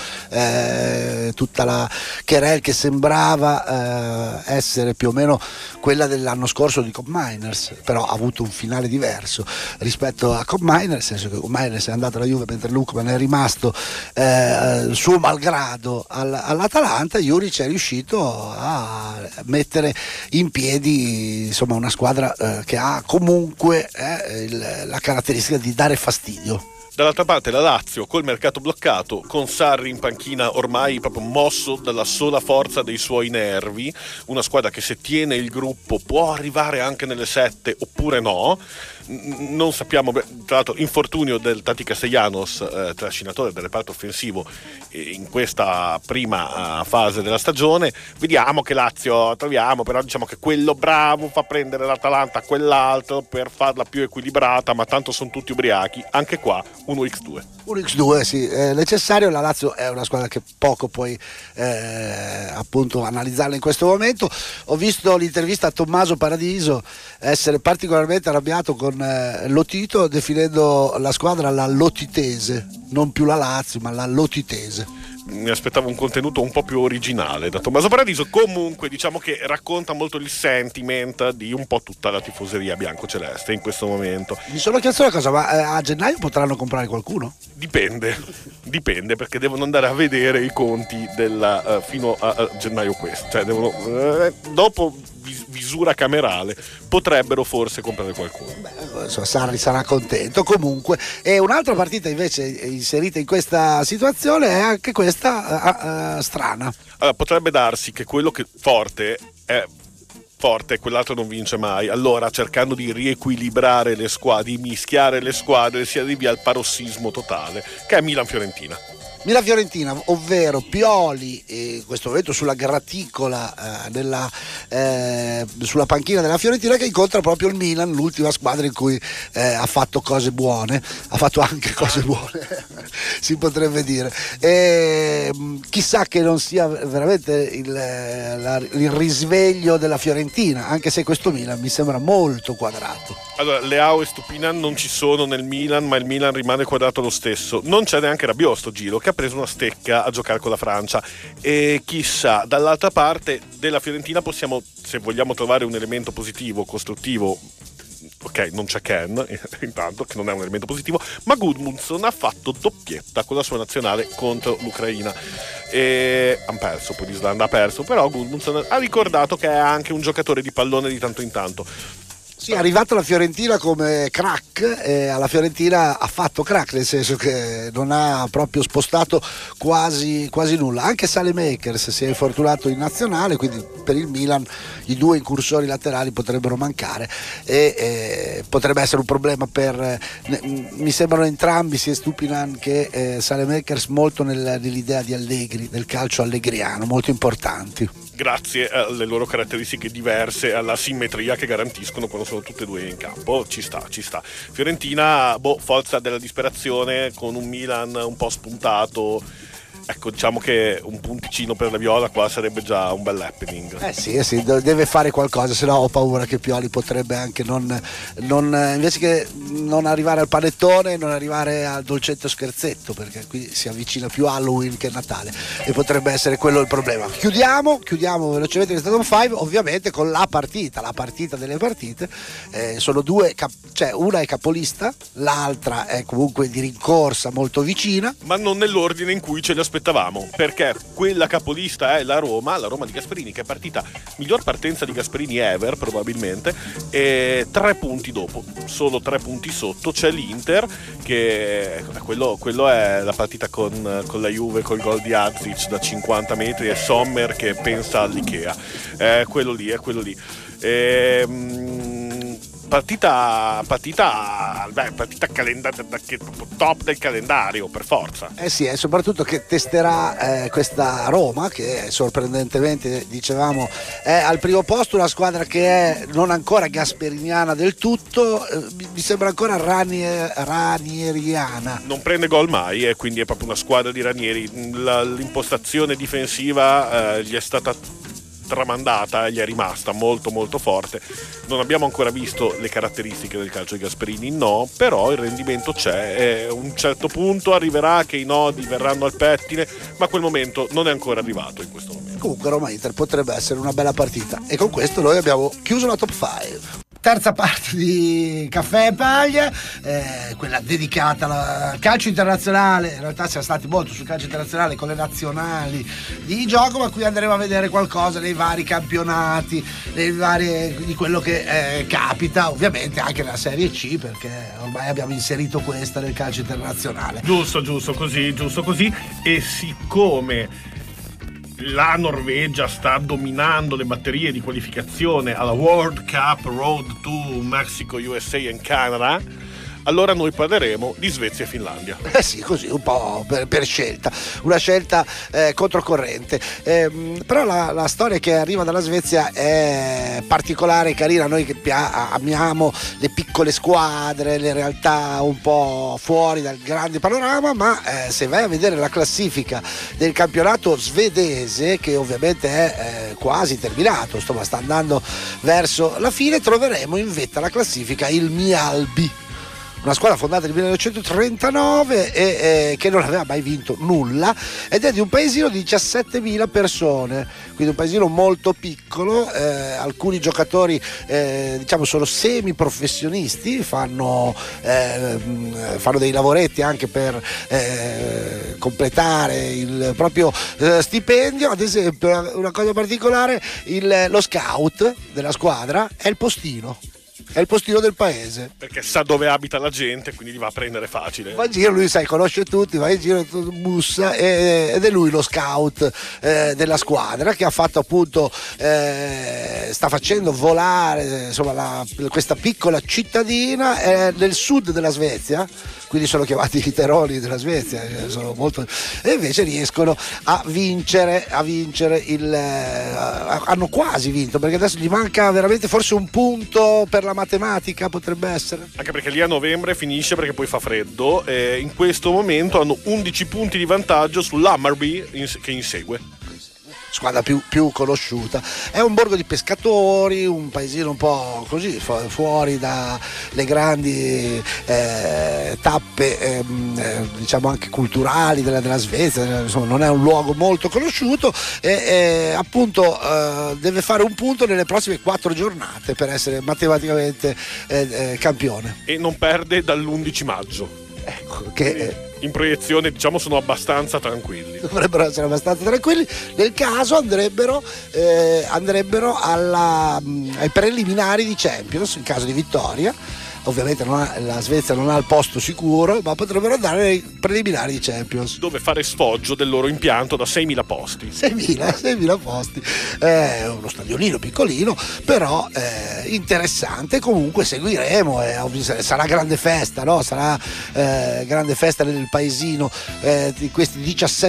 tutta la querel che sembrava essere più o meno quella dell'anno scorso di Cop Miners, però ha avuto un finale diverso rispetto a Cop Miners, nel senso che Cop Miners è andato alla Juve mentre Lukman è rimasto suo malgrado all'Atalanta. Juric è riuscito a mettere in piedi insomma una squadra che ha comunque la caratteristica di dare fastidio. Dall'altra parte la Lazio col mercato bloccato, con Sarri in panchina ormai proprio mosso dalla sola forza dei suoi nervi, una squadra che se tiene il gruppo può arrivare anche nelle 7 oppure no. Non sappiamo, tra l'altro infortunio del Tati Castellanos, trascinatore del reparto offensivo in questa prima fase della stagione. Vediamo che Lazio troviamo, però diciamo che quello bravo fa prendere l'Atalanta a quell'altro per farla più equilibrata, ma tanto sono tutti ubriachi, anche qua 1x2. 1x2 sì, è necessario. La Lazio è una squadra che poco puoi appunto analizzarla in questo momento. Ho visto l'intervista a Tommaso Paradiso essere particolarmente arrabbiato con Lotito, definendo la squadra la Lotitese, non più la Lazio ma la Lotitese. Mi aspettavo un contenuto un po' più originale da Tommaso Paradiso. Comunque diciamo che racconta molto il sentiment di un po' tutta la tifoseria biancoceleste in questo momento. Mi sono chiesto una cosa, ma a gennaio potranno comprare qualcuno? Dipende perché devono andare a vedere i conti fino a gennaio questo, cioè dopo visura camerale potrebbero forse comprare qualcuno. Sarri sarà contento comunque. E un'altra partita invece inserita in questa situazione è anche questa strana. Allora, potrebbe darsi che quello che forte è forte, quell'altro non vince mai. Allora, cercando di riequilibrare le squadre, di mischiare le squadre, si arrivi al parossismo totale, che è Milan-Fiorentina. Milan-Fiorentina, ovvero Pioli in questo momento sulla graticola sulla panchina della Fiorentina, che incontra proprio il Milan, l'ultima squadra in cui ha fatto cose buone, ha fatto anche cose buone si potrebbe dire, e chissà che non sia veramente il risveglio della Fiorentina, anche se questo Milan mi sembra molto quadrato. Allora, Leao e Stupinan non ci sono nel Milan, ma il Milan rimane quadrato lo stesso. Non c'è neanche Rabiot sto giro, che ha preso una stecca a giocare con la Francia, e chissà, dall'altra parte della Fiorentina possiamo, se vogliamo trovare un elemento positivo, costruttivo, ok, non c'è Ken intanto, che non è un elemento positivo, ma Gudmundsson ha fatto doppietta con la sua nazionale contro l'Ucraina e hanno perso, poi l'Islanda ha perso, però Gudmundsson ha ricordato che è anche un giocatore di pallone di tanto in tanto. Sì, è arrivato alla Fiorentina come crack, e alla Fiorentina ha fatto crack, nel senso che non ha proprio spostato quasi nulla. Anche Saelemaekers si è infortunato in nazionale, quindi per il Milan i due incursori laterali potrebbero mancare e potrebbe essere un problema mi sembrano entrambi, sia Stupinan che Saelemaekers, molto nell'idea di Allegri, del calcio allegriano, molto importanti. Grazie alle loro caratteristiche diverse, alla simmetria che garantiscono quando sono tutte e due in campo. Ci sta. Fiorentina, forza della disperazione, con un Milan un po' spuntato. Ecco, diciamo che un punticino per la Viola qua sarebbe già un bel happening. Sì, deve fare qualcosa, se no ho paura che Pioli potrebbe anche non invece che non arrivare al panettone, non arrivare al dolcetto scherzetto, perché qui si avvicina più Halloween che Natale e potrebbe essere quello il problema. Chiudiamo velocemente questo top 5, ovviamente con la partita delle partite. Sono due, cioè una è capolista, l'altra è comunque di rincorsa molto vicina, ma non nell'ordine in cui ce li aspettavamo, perché quella capolista è la Roma di Gasperini, che è partita, miglior partenza di Gasperini ever probabilmente, e 3 punti dopo, solo 3 punti sotto c'è l'Inter, che quello è la partita con la Juve, col gol di Azic da 50 metri e Sommer che pensa all'Ikea, quello lì. Partita top del calendario, per forza. Sì, e soprattutto che testerà questa Roma, che sorprendentemente, dicevamo, è al primo posto, una squadra che è non ancora gasperiniana del tutto, mi sembra ancora ranieriana. Non prende gol mai e quindi è proprio una squadra di Ranieri. L'impostazione difensiva gli è stata tramandata e gli è rimasta molto molto forte. Non abbiamo ancora visto le caratteristiche del calcio di Gasperini, no, però il rendimento c'è e a un certo punto arriverà che i nodi verranno al pettine, ma quel momento non è ancora arrivato in questo momento. Comunque Roma-Inter potrebbe essere una bella partita, e con questo noi abbiamo chiuso la top 5. Terza parte di Caffè e Paglia, quella dedicata al calcio internazionale. In realtà siamo stati molto sul calcio internazionale con le nazionali di gioco, ma qui andremo a vedere qualcosa nei vari campionati, di quello che capita, ovviamente anche nella Serie C, perché ormai abbiamo inserito questa nel calcio internazionale. Giusto così. E siccome la Norvegia sta dominando le batterie di qualificazione alla World Cup Road to Mexico, USA and Canada, allora noi parleremo di Svezia e Finlandia. Sì, così un po' per scelta, una scelta controcorrente, però la storia che arriva dalla Svezia è particolare e carina. Noi che amiamo le piccole squadre, le realtà un po' fuori dal grande panorama, ma se vai a vedere la classifica del campionato svedese, che ovviamente è quasi terminato, sta andando verso la fine, troveremo in vetta alla classifica il Mjällby, una squadra fondata nel 1939 e che non aveva mai vinto nulla, ed è di un paesino di 17.000 persone, quindi un paesino molto piccolo. Alcuni giocatori diciamo sono semiprofessionisti, fanno dei lavoretti anche per completare il proprio stipendio. Ad esempio, una cosa particolare, lo scout della squadra è il postino del paese, perché sa dove abita la gente, quindi li va a prendere facile. Va in giro, lui conosce tutti, va in giro, bussa, ed è lui lo scout della squadra, che ha fatto appunto sta facendo volare insomma questa piccola cittadina nel sud della Svezia, quindi sono chiamati i Teroli della Svezia, sono molto, e invece riescono a vincere hanno quasi vinto, perché adesso gli manca veramente forse un punto per la matematica, potrebbe essere, anche perché lì a novembre finisce, perché poi fa freddo, in questo momento hanno 11 punti di vantaggio sull'Hammarby che insegue, squadra più conosciuta. È un borgo di pescatori, un paesino un po' così fuori dalle grandi tappe diciamo anche culturali della Svezia, insomma non è un luogo molto conosciuto e appunto deve fare un punto nelle prossime 4 giornate per essere matematicamente campione, e non perde dall'11 maggio. Ecco che in proiezione diciamo sono abbastanza tranquilli, dovrebbero essere abbastanza tranquilli. Nel caso andrebbero ai preliminari di Champions in caso di vittoria. Ovviamente la Svezia non ha il posto sicuro, ma potrebbero andare ai preliminari di Champions, dove fare sfoggio del loro impianto da 6.000 posti. 6.000 posti, uno stadionino piccolino, però interessante. Comunque seguiremo, sarà grande festa, no? Sarà grande festa nel paesino di questi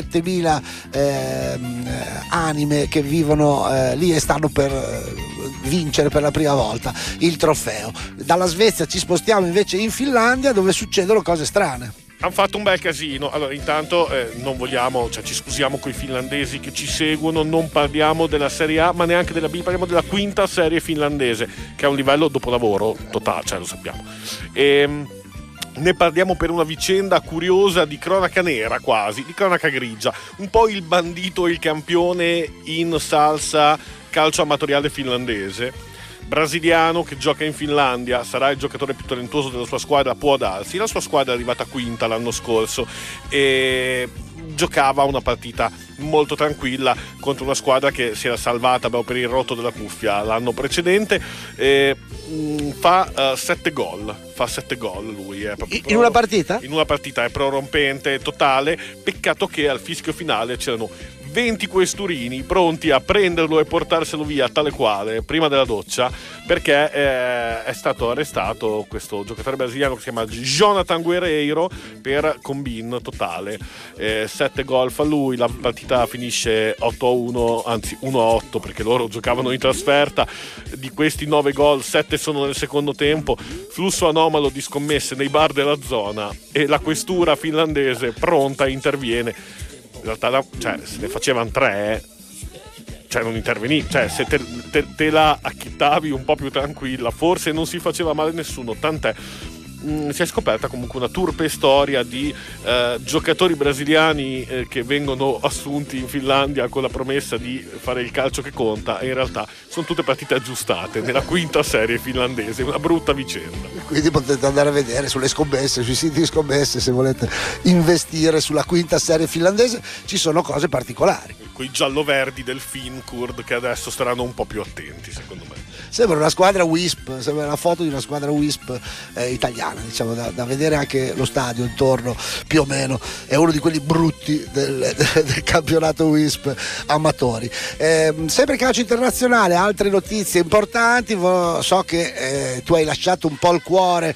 17.000 anime che vivono lì e stanno per vincere per la prima volta il trofeo. Dalla Svezia ci spostiamo invece in Finlandia, dove succedono cose strane. Hanno fatto un bel casino. Allora, intanto non vogliamo, ci scusiamo con i finlandesi che ci seguono, non parliamo della Serie A ma neanche della B, parliamo della quinta serie finlandese, che è un livello dopolavoro totale, lo sappiamo. Ne parliamo per una vicenda curiosa di cronaca nera, quasi, di cronaca grigia, un po' il bandito e il campione in salsa calcio amatoriale finlandese. Brasiliano che gioca in Finlandia, sarà il giocatore più talentuoso della sua squadra, può darsi. La sua squadra è arrivata quinta l'anno scorso e giocava una partita molto tranquilla contro una squadra che si era salvata per il rotto della cuffia l'anno precedente. Fa 7 gol lui, in una partita? In una partita, è prorompente totale. Peccato che al fischio finale c'erano 20 questurini pronti a prenderlo e portarselo via tale quale prima della doccia, perché è stato arrestato questo giocatore brasiliano che si chiama Jonathan Guerreiro per combin totale. 7 gol fa lui, la partita finisce 8-1, anzi 1-8, perché loro giocavano in trasferta. Di questi 9 gol 7 sono nel secondo tempo, flusso anomalo di scommesse nei bar della zona e la questura finlandese pronta interviene. In realtà se ne facevano 3, non interveniva, se te la acchittavi un po' più tranquilla, forse non si faceva male nessuno, tant'è. Si è scoperta comunque una turpe storia di giocatori brasiliani che vengono assunti in Finlandia con la promessa di fare il calcio che conta, e in realtà sono tutte partite aggiustate nella quinta serie finlandese. Una brutta vicenda. Quindi potete andare a vedere sulle scommesse, sui siti di scommesse, se volete investire sulla quinta serie finlandese, ci sono cose particolari. Quei giallo-verdi del Finnkurd che adesso staranno un po' più attenti, secondo me. Sembra una squadra Wisp, sembra la foto di una squadra Wisp italiana, diciamo, da vedere anche lo stadio intorno, più o meno è uno di quelli brutti del campionato Wisp amatori. Sempre calcio internazionale, altre notizie importanti. So che tu hai lasciato un po' il cuore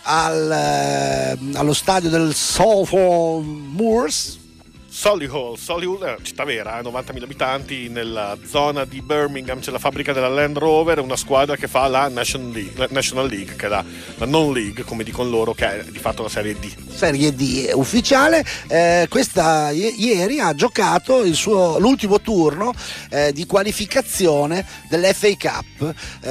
allo stadio del Solihull Moors. Solihull è una città vera, 90.000 abitanti, nella zona di Birmingham c'è la fabbrica della Land Rover, una squadra che fa la National League, che è la non League, come dicono loro, che è di fatto la Serie D. Serie D ufficiale. Questa ieri ha giocato l'ultimo turno di qualificazione dell'FA Cup.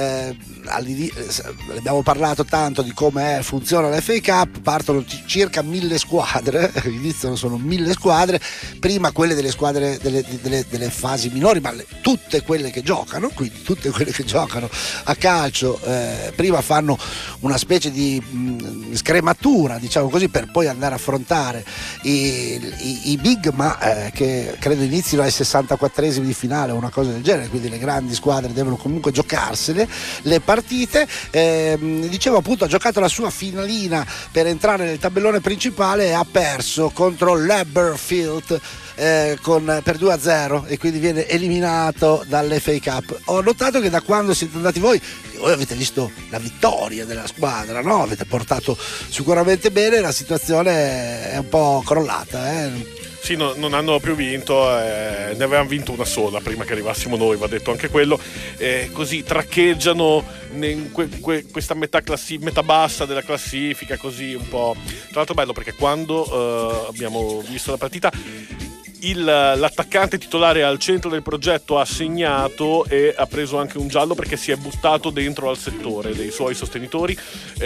Abbiamo parlato tanto di come funziona l'FA Cup, partono circa 1.000 squadre, iniziano sono 1.000 squadre, prima quelle delle squadre delle fasi minori, ma tutte quelle che giocano, quindi tutte quelle che giocano a calcio prima fanno una specie di scrematura, diciamo così, per poi andare a affrontare i big, ma che credo inizino ai 64esimi di finale o una cosa del genere, quindi le grandi squadre devono comunque giocarsele le partite. Dicevo appunto, ha giocato la sua finalina per entrare nel tabellone principale e ha perso contro l'Aberfield Bournemouth per 2-0 e quindi viene eliminato dall'FA Cup. Ho notato che da quando siete andati voi avete visto la vittoria della squadra, no? Avete portato sicuramente bene, la situazione è un po' crollata. Sì, non hanno più vinto, ne avevano vinto una sola prima che arrivassimo noi, va detto anche quello, così traccheggiano in questa metà bassa della classifica, così un po'. Tra l'altro bello perché quando abbiamo visto la partita l'attaccante titolare al centro del progetto ha segnato e ha preso anche un giallo perché si è buttato dentro al settore dei suoi sostenitori,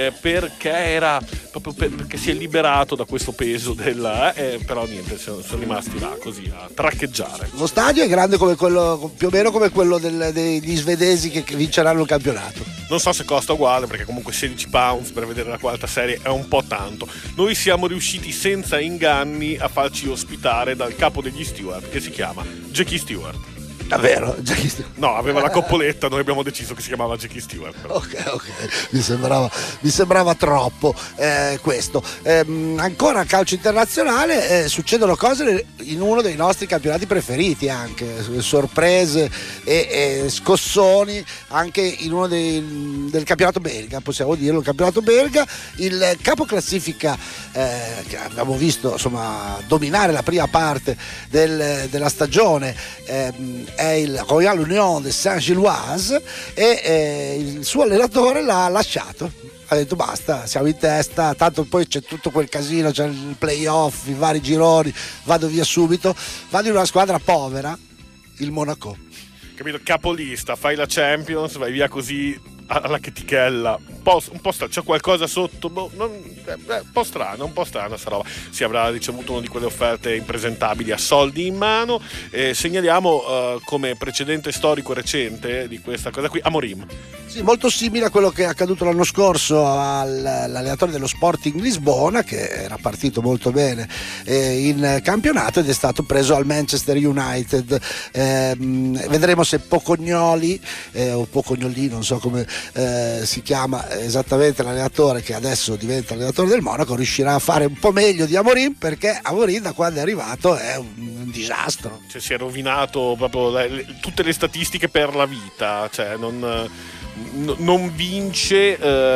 perché si è liberato da questo peso però niente, sono rimasti là così a traccheggiare. Lo stadio è grande come quello, più o meno come quello degli svedesi che vinceranno il campionato. Non so se costa uguale perché comunque 16 pounds per vedere la quarta serie è un po' tanto. Noi siamo riusciti senza inganni a farci ospitare dal capo degli steward che si chiama Jackie Stewart. Davvero? No, aveva la coppoletta, noi abbiamo deciso che si chiamava Jackie Stewart. Ok, mi sembrava troppo questo. Ancora calcio internazionale, succedono cose in uno dei nostri campionati preferiti, anche sorprese e scossoni anche in uno del campionato belga, possiamo dirlo, il campionato belga. Il capoclassifica che abbiamo visto insomma dominare la prima parte della stagione è il Royal Union de Saint-Gilloise e il suo allenatore l'ha lasciato, ha detto basta, siamo in testa, tanto poi c'è tutto quel casino, c'è il playoff, i vari gironi, vado via subito, vado in una squadra povera, il Monaco. Capito? Capolista, fai la Champions, vai via così alla chetichella, un po' c'è qualcosa sotto, un po' strana sta roba. Si avrà ricevuto una di quelle offerte impresentabili a soldi in mano. Segnaliamo come precedente storico recente di questa cosa qui Amorim. Sì, molto simile a quello che è accaduto l'anno scorso all'allenatore dello Sporting Lisbona, che era partito molto bene in campionato ed è stato preso al Manchester United. Vedremo se Pocognoli o Pocognoli, non so come si chiama esattamente l'allenatore che adesso diventa allenatore del Monaco, riuscirà a fare un po' meglio di Amorim, perché Amorim da quando è arrivato è un disastro. Cioè, si è rovinato proprio tutte le statistiche per la vita, cioè non vince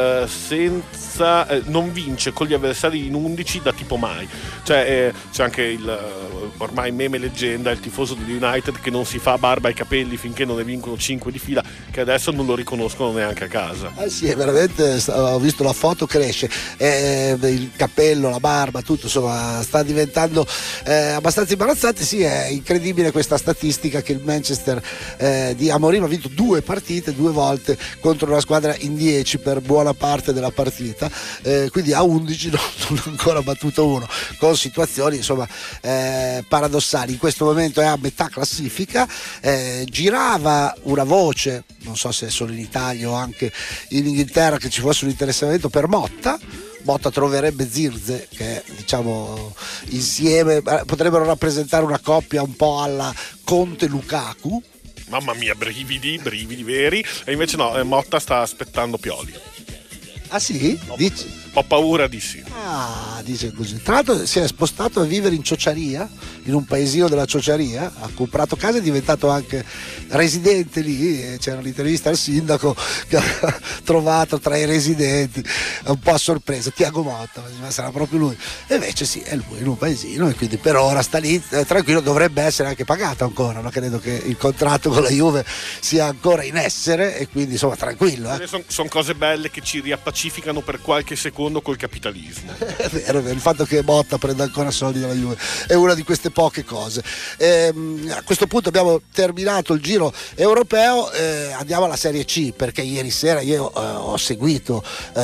non vince con gli avversari in 11 da tipo mai, cioè c'è anche ormai meme leggenda, il tifoso del United che non si fa barba ai capelli finché non ne vincono 5 di fila, che adesso non lo riconoscono neanche a casa. Sì, è veramente, ho visto la foto, cresce il capello, la barba, tutto insomma sta diventando abbastanza imbarazzante. Sì, è incredibile questa statistica che il Manchester di Amorim ha vinto 2 partite 2 volte contro una squadra in 10 per buona parte della partita, quindi a 11 non ha ancora battuto uno, con situazioni insomma paradossali. In questo momento è a metà classifica, girava una voce, non so se è solo in Italia o anche in Inghilterra, che ci fosse un interessamento per Motta troverebbe Zirze, che diciamo insieme potrebbero rappresentare una coppia un po' alla Conte-Lukaku. Mamma mia, brividi veri. E invece no, Motta sta aspettando Pioli. Ah sì? Dici? Ho paura di sì. Ah, dice così. Tra l'altro si è spostato a vivere in Ciociaria, in un paesino della Ciociaria, ha comprato casa, è diventato anche residente lì. C'era un'intervista al sindaco che ha trovato tra i residenti, un po' a sorpresa, Tiago Motta, ma sarà proprio lui. E invece sì, è lui in un paesino e quindi per ora sta lì tranquillo, dovrebbe essere anche pagato ancora, no? Credo che il contratto con la Juve sia ancora in essere e quindi insomma tranquillo. Sono cose belle che ci riappacificano per qualche secondo col capitalismo. È vero, il fatto che Motta prenda ancora soldi dalla Juve è una di queste poche cose. A questo punto abbiamo terminato il giro europeo, andiamo alla Serie C, perché ieri sera io ho seguito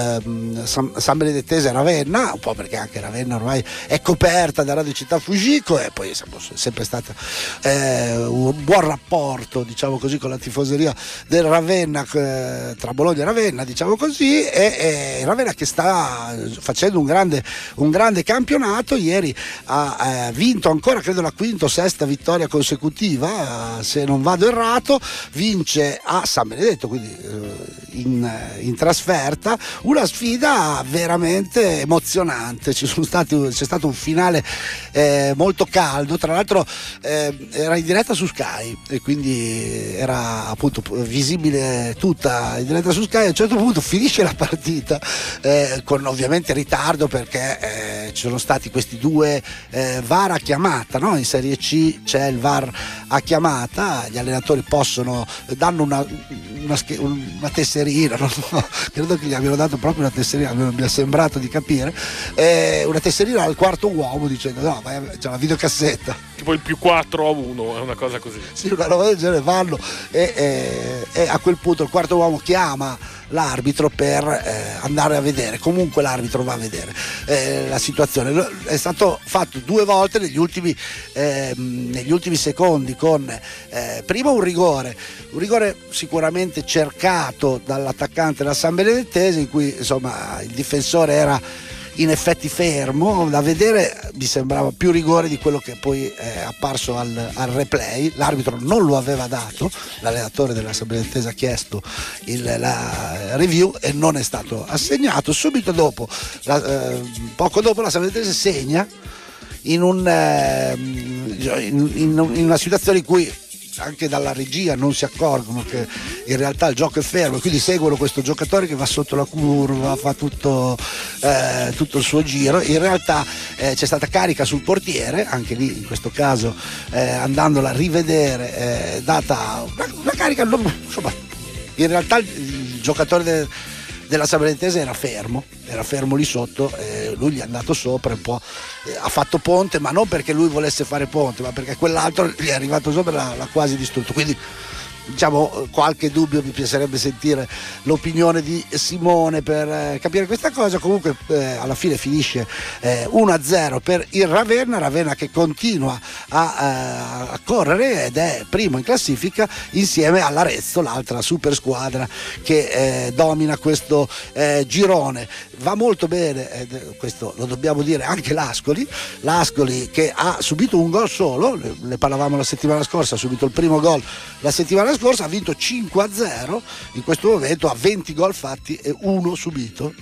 San Benedettese Ravenna, un po' perché anche Ravenna ormai è coperta da Radio Città Fugico e poi è sempre stato un buon rapporto, diciamo così, con la tifoseria del Ravenna, tra Bologna e Ravenna, diciamo così, e Ravenna che sta facendo un grande campionato. Ieri ha vinto ancora, credo, la quinta o sesta vittoria consecutiva, se non vado errato, vince a San Benedetto, quindi in trasferta, una sfida veramente emozionante. C'è stato un finale molto caldo, tra l'altro era in diretta su Sky e quindi era appunto visibile tutta in diretta su Sky. A un certo punto finisce la partita con ovviamente ritardo, perché ci sono stati questi due VAR a chiamata, no? In Serie C c'è il VAR a chiamata, gli allenatori danno una tesserina, non so, credo che gli abbiano dato proprio una tesserina, mi è sembrato di capire, una tesserina al quarto uomo dicendo no, ma c'è una videocassetta, tipo il +4-1, è una cosa così. Sì, una roba del genere, vanno e a quel punto il quarto uomo chiama l'arbitro per andare a vedere. Comunque l'arbitro va a vedere la situazione. È stato fatto 2 volte negli ultimi secondi, con prima un rigore sicuramente cercato dall'attaccante della San Benedettese, in cui insomma il difensore era in effetti fermo. Da vedere mi sembrava più rigore di quello che poi è apparso al replay. L'arbitro non lo aveva dato, l'allenatore della San Benedettese ha chiesto la review e non è stato assegnato. Subito dopo, poco dopo, la San Benedettese segna in una situazione in cui anche dalla regia non si accorgono che in realtà il gioco è fermo, e quindi seguono questo giocatore che va sotto la curva, fa tutto il suo giro. In realtà c'è stata carica sul portiere, anche lì in questo caso andandola a rivedere, data una carica, insomma, in realtà il giocatore della San Benedettese era fermo lì sotto, lui gli è andato sopra un po', ha fatto ponte, ma non perché lui volesse fare ponte, ma perché quell'altro gli è arrivato sopra e l'ha quasi distrutto. Quindi diciamo qualche dubbio, mi piacerebbe sentire l'opinione di Simone per capire questa cosa. Comunque alla fine finisce 1-0 per il Ravenna che continua a correre ed è primo in classifica insieme all'Arezzo, l'altra super squadra che domina questo girone. Va molto bene, questo lo dobbiamo dire, anche l'Ascoli che ha subito un gol solo, ne parlavamo la settimana scorsa, ha subito il primo gol la settimana scorsa, ha vinto 5-0, in questo momento ha 20 gol fatti e 1 subito,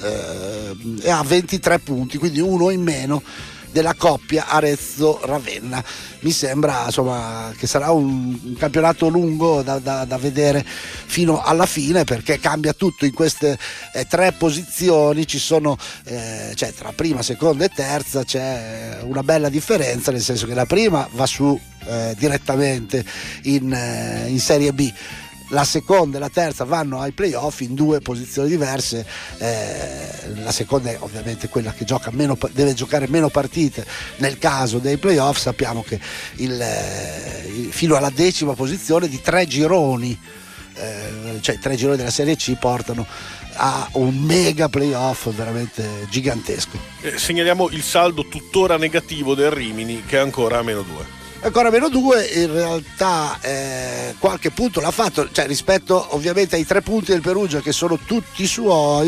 e ha 23 punti, quindi uno in meno della coppia Arezzo-Ravenna. Mi sembra insomma che sarà un campionato lungo da vedere fino alla fine, perché cambia tutto in queste 3 posizioni. Ci sono cioè tra prima, seconda e terza c'è una bella differenza, nel senso che la prima va su direttamente in Serie B, la seconda e la terza vanno ai playoff in 2 posizioni diverse. La seconda è ovviamente quella che deve giocare meno partite nel caso dei playoff. Sappiamo che fino alla 10ª posizione di 3 gironi, cioè 3 gironi della Serie C, portano a un mega playoff veramente gigantesco. Segnaliamo il saldo tuttora negativo del Rimini, che è ancora a -2. Ancora -2, in realtà qualche punto l'ha fatto, cioè rispetto ovviamente ai 3 punti del Perugia che sono tutti suoi.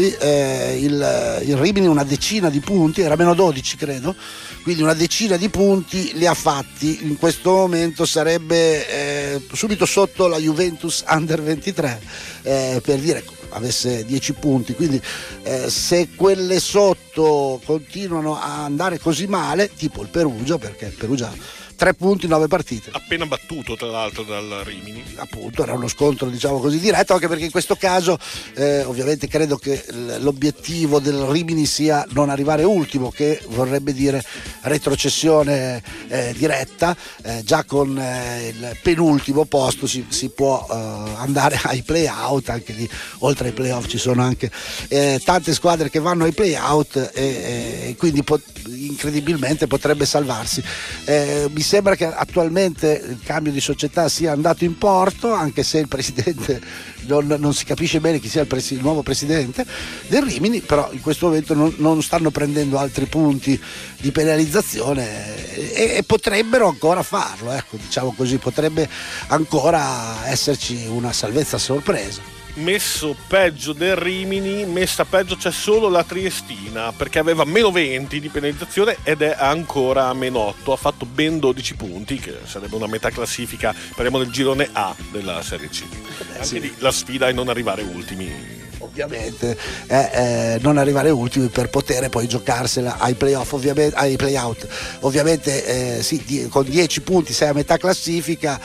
Il Rimini una decina di punti, era -12 credo, quindi una decina di punti li ha fatti. In questo momento sarebbe subito sotto la Juventus Under 23, per dire, avesse 10 punti, quindi se quelle sotto continuano a andare così male, tipo il Perugia, perché il Perugia 3 punti in 9 partite, appena battuto tra l'altro dal Rimini, appunto era uno scontro diciamo così diretto, anche perché in questo caso ovviamente credo che l'obiettivo del Rimini sia non arrivare ultimo, che vorrebbe dire retrocessione diretta. Già con il penultimo posto si può andare ai play-out, anche lì oltre ai play-off ci sono anche tante squadre che vanno ai play-out e quindi incredibilmente potrebbe salvarsi. Mi sembra che attualmente il cambio di società sia andato in porto, anche se il presidente non si capisce bene chi sia il nuovo presidente del Rimini, però in questo momento non stanno prendendo altri punti di penalizzazione e potrebbero ancora farlo, ecco, diciamo così, potrebbe ancora esserci una salvezza a sorpresa. messo peggio del Rimini, messa peggio c'è solo la Triestina, perché aveva meno 20 di penalizzazione ed è ancora a meno 8, ha fatto ben 12 punti, che sarebbe una metà classifica, parliamo del girone A della Serie C. Anche lì la sfida è non arrivare ultimi. Ovviamente non arrivare ultimi per poter poi giocarsela ai playoff, ovviamente, ai playout. Ovviamente sì, con 10 punti sei a metà classifica,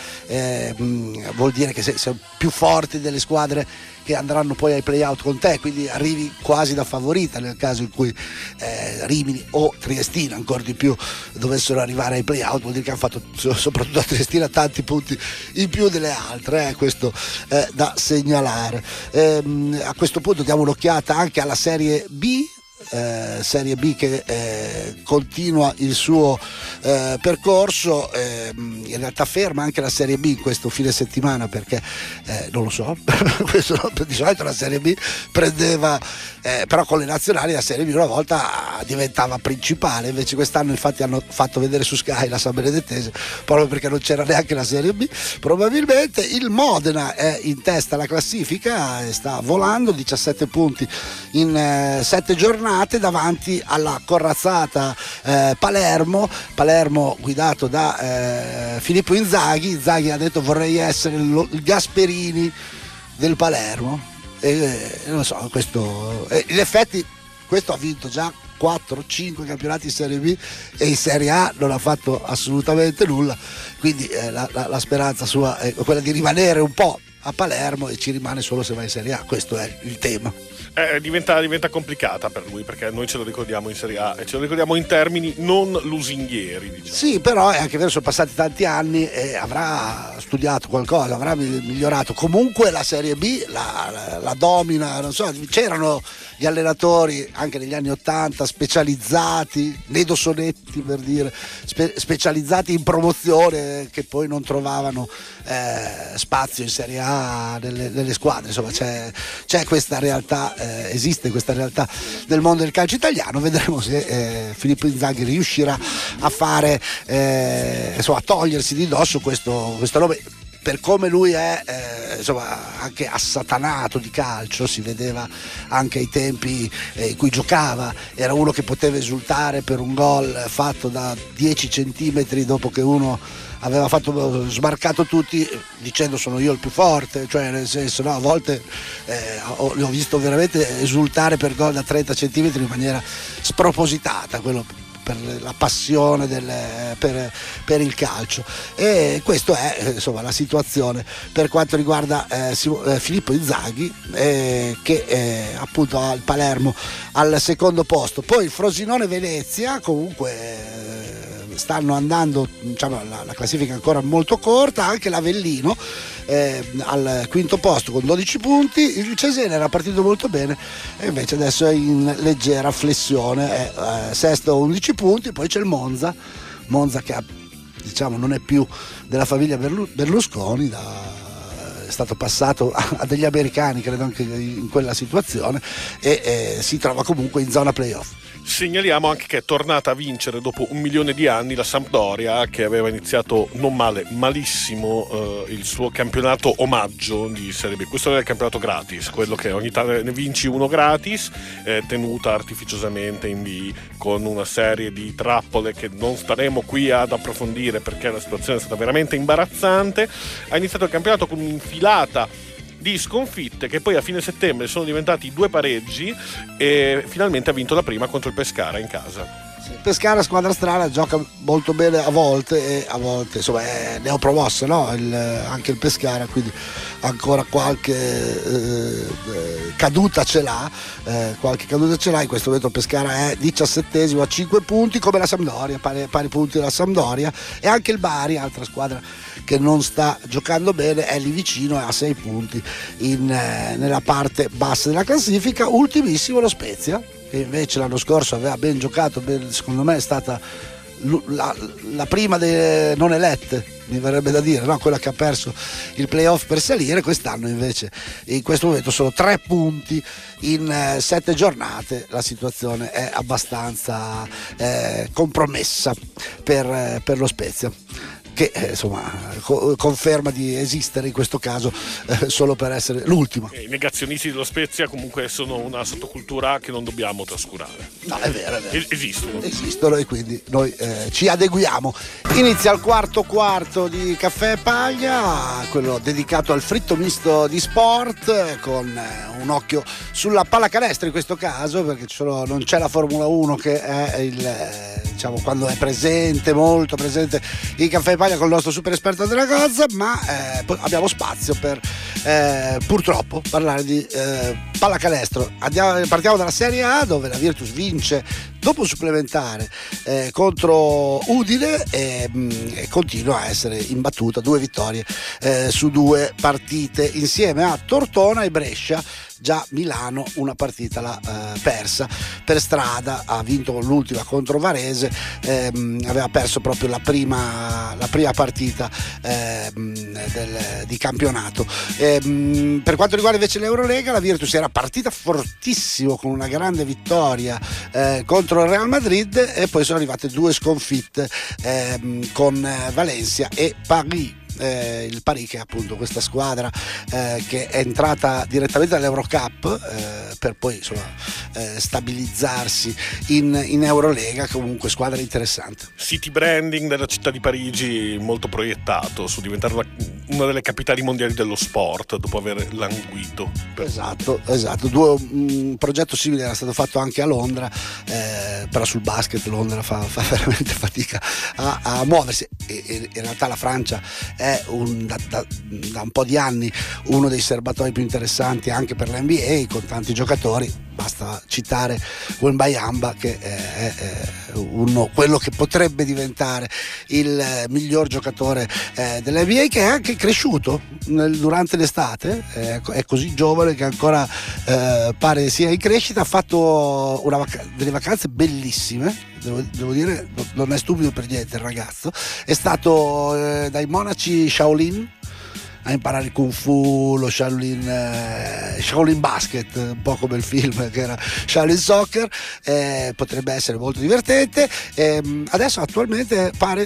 vuol dire che sei più forti delle squadre che andranno poi ai playout con te, quindi arrivi quasi da favorita nel caso in cui Rimini o Triestina ancora di più dovessero arrivare ai playout. Vuol dire che hanno fatto soprattutto a Triestina tanti punti in più delle altre, questo è da segnalare. A questo punto diamo un'occhiata anche alla Serie B. Serie B che continua il suo percorso, in realtà ferma anche la Serie B in questo fine settimana perché non lo so di solito la Serie B prendeva però con le nazionali la Serie B una volta diventava principale, invece quest'anno infatti hanno fatto vedere su Sky la San Benedettese proprio perché non c'era neanche la Serie B. Probabilmente il Modena è in testa alla classifica e sta volando, 17 punti in 7 giornate davanti alla corazzata Palermo guidato da Filippo Inzaghi ha detto vorrei essere il Gasperini del Palermo non so, questo in effetti questo ha vinto già 4-5 campionati in Serie B e in Serie A non ha fatto assolutamente nulla, quindi la speranza sua è quella di rimanere un po' a Palermo e ci rimane solo se va in Serie A, questo è il tema. Diventa complicata per lui perché noi ce lo ricordiamo in Serie A e ce lo ricordiamo in termini non lusinghieri, diciamo. Sì, però è anche vero, sono passati tanti anni e avrà studiato qualcosa, avrà migliorato. Comunque la Serie B la domina, non so, c'erano gli allenatori anche negli anni '80 specializzati, Nedo Sonetti per dire, specializzati in promozione che poi non trovavano spazio in Serie A nelle squadre, insomma c'è questa realtà, esiste questa realtà nel mondo del calcio italiano. Vedremo se Filippo Inzaghi riuscirà a fare insomma a togliersi di dosso questo nome. Per come lui è insomma anche assatanato di calcio, si vedeva anche ai tempi in cui giocava, era uno che poteva esultare per un gol fatto da 10 centimetri dopo che uno aveva smarcato tutti dicendo sono io il più forte, cioè nel senso, no, a volte l'ho visto veramente esultare per gol da 30 centimetri in maniera spropositata, quello per la passione per il calcio. E questa è insomma la situazione per quanto riguarda Filippo Inzaghi che appunto ha il Palermo al secondo posto. Poi il Frosinone Venezia comunque stanno andando, diciamo, la classifica è ancora molto corta, anche l'Avellino al quinto posto con 12 punti, il Cesena era partito molto bene e invece adesso è in leggera flessione, è sesto a 11 punti. Poi c'è il Monza che diciamo non è più della famiglia Berlusconi, è stato passato a degli americani credo anche in quella situazione e si trova comunque in zona playoff. Segnaliamo anche che è tornata a vincere dopo 1 milione di anni la Sampdoria, che aveva iniziato non male, malissimo il suo campionato omaggio di Serie B. Questo era il campionato gratis, quello che ogni tanto ne vinci uno gratis, tenuta artificiosamente in B con una serie di trappole che non staremo qui ad approfondire perché la situazione è stata veramente imbarazzante. Ha iniziato il campionato con un'infilata di sconfitte che poi a fine settembre sono diventati 2 pareggi e finalmente ha vinto la prima contro il Pescara in casa. Pescara, squadra strana, gioca molto bene a volte e a volte insomma è neopromossa, no? Anche il Pescara, quindi ancora qualche caduta ce l'ha, in questo momento il Pescara è 17esimo a 5 punti come la Sampdoria, pari punti della Sampdoria, e anche il Bari, altra squadra che non sta giocando bene, è lì vicino, è a 6 punti nella parte bassa della classifica. Ultimissimo lo Spezia, che invece l'anno scorso aveva ben giocato, secondo me è stata la prima delle non elette, mi verrebbe da dire, no? Quella che ha perso il playoff per salire. Quest'anno invece in questo momento sono 3 punti in 7 giornate, la situazione è abbastanza compromessa per lo Spezia, che insomma conferma di esistere in questo caso solo per essere l'ultima. I negazionisti dello Spezia comunque sono una sottocultura che non dobbiamo trascurare. No, è vero. Esistono e quindi noi ci adeguiamo. Inizia il quarto di Caffè e Paglia, quello dedicato al fritto misto di sport, con un occhio sulla pallacanestro in questo caso, perché non c'è la Formula 1 che è diciamo quando è presente, molto presente in Caffè e Paglia con il nostro super esperto della cosa, ma abbiamo spazio per purtroppo parlare di pallacanestro. Partiamo dalla Serie A, dove la Virtus vince dopo un supplementare contro Udine e continua a essere imbattuta, 2 vittorie su 2 partite, insieme a Tortona e Brescia. Già Milano una partita l'ha persa per strada, ha vinto l'ultima contro Varese, aveva perso proprio la prima partita di campionato. Per quanto riguarda invece l'Eurolega, la Virtus era partita fortissimo con una grande vittoria contro il Real Madrid, e poi sono arrivate 2 sconfitte con Valencia e Paris. Il Paris, che è appunto questa squadra che è entrata direttamente all'Eurocup per poi stabilizzarsi in Eurolega, comunque squadra interessante. City branding della città di Parigi molto proiettato su diventare una delle capitali mondiali dello sport dopo aver languito. Esatto. Un progetto simile era stato fatto anche a Londra, però sul basket Londra fa veramente fatica a muoversi, e in realtà la Francia è da un po' di anni uno dei serbatoi più interessanti anche per l'NBA, con tanti giocatori. Basta citare Wembanyama, che è quello che potrebbe diventare il miglior giocatore dell'NBA, che è anche cresciuto durante l'estate, è così giovane che ancora pare sia in crescita. Ha fatto delle vacanze bellissime, devo dire, non è stupido per niente il ragazzo. È stato dai monaci Shaolin a imparare il Kung Fu, lo Shaolin Basket, un po' come il film che era Shaolin Soccer. Potrebbe essere molto divertente. Adesso attualmente pare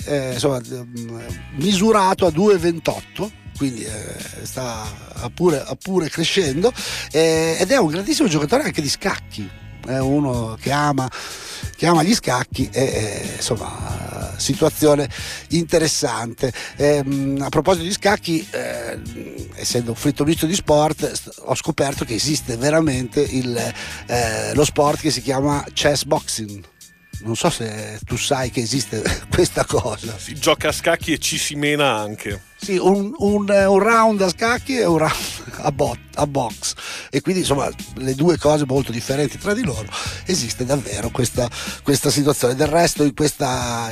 misurato a 2,28, quindi sta pure crescendo, ed è un grandissimo giocatore anche di scacchi. È uno che ama gli scacchi, e insomma situazione interessante. A proposito di scacchi, essendo un fritto misto di sport, ho scoperto che esiste veramente lo sport che si chiama chess boxing. Non so se tu sai che esiste questa cosa. Si gioca a scacchi e ci si mena anche. Sì, un round a scacchi e un round a box, e quindi insomma le due cose molto differenti tra di loro. Esiste davvero questa situazione. Del resto in questa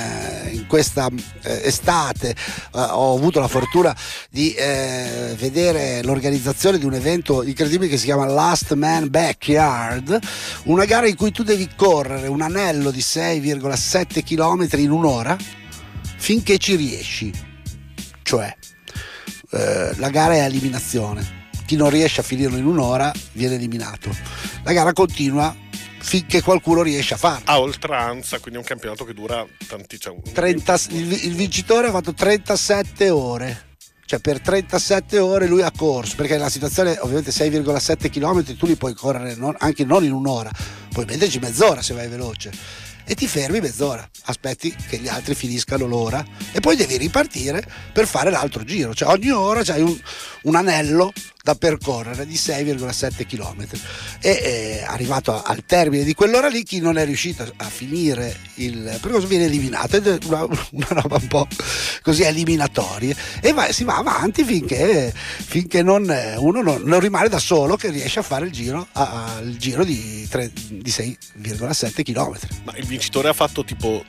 estate ho avuto la fortuna di vedere l'organizzazione di un evento incredibile che si chiama Last Man Backyard, una gara in cui tu devi correre un anello di 6,7 km in un'ora finché ci riesci. Cioè la gara è a eliminazione, chi non riesce a finirlo in un'ora viene eliminato. La gara continua finché qualcuno riesce a farlo a oltranza, quindi è un campionato che dura tanti, il vincitore ha fatto 37 ore. Cioè per 37 ore lui ha corso, perché la situazione ovviamente 6,7 km tu li puoi correre anche non in un'ora, puoi metterci mezz'ora se vai veloce, e ti fermi mezz'ora, aspetti che gli altri finiscano l'ora e poi devi ripartire per fare l'altro giro. Cioè ogni ora c'hai un anello da percorrere di 6,7 km, e arrivato al termine di quell'ora lì, chi non è riuscito a finire il percorso viene eliminato, ed è una roba un po' così eliminatoria, e si va avanti finché uno non rimane da solo, che riesce a fare il giro di 6,7 km. Ma il vincitore ha fatto tipo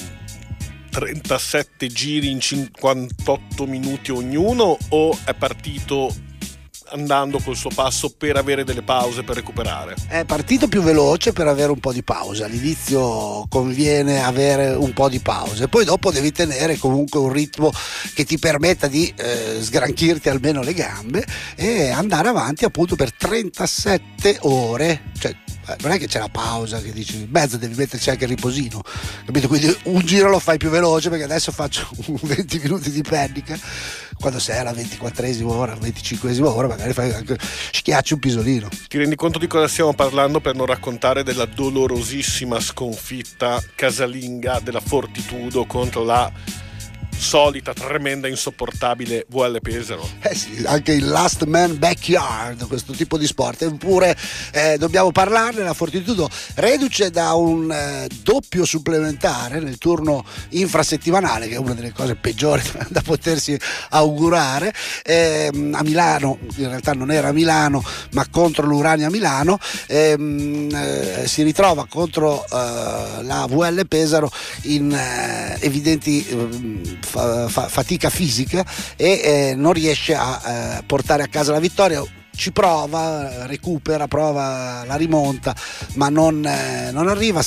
37 giri in 58 minuti ognuno, o è partito andando col suo passo per avere delle pause per recuperare? È partito più veloce per avere un po' di pausa. All'inizio conviene avere un po' di pause, poi dopo devi tenere comunque un ritmo che ti permetta di sgranchirti almeno le gambe e andare avanti appunto per 37 ore, cioè non è che c'è la pausa che dici in mezzo, devi metterci anche il riposino, capito? Quindi un giro lo fai più veloce, perché adesso faccio 20 minuti di pennica, quando sei alla 24esima ora, 25esima ora, magari fai anche, schiacci un pisolino. Ti rendi conto di cosa stiamo parlando per non raccontare della dolorosissima sconfitta casalinga della Fortitudo contro la solita, tremenda, insopportabile VL Pesaro? Sì, anche il last man backyard, questo tipo di sport, eppure dobbiamo parlarne. La Fortitudo reduce da un doppio supplementare nel turno infrasettimanale, che è una delle cose peggiori da potersi augurare, a Milano, in realtà non era a Milano ma contro l'Urania Milano, si ritrova contro la VL Pesaro in evidenti fatica fisica e non riesce a portare a casa la vittoria. Ci prova, recupera, prova la rimonta, ma non arriva.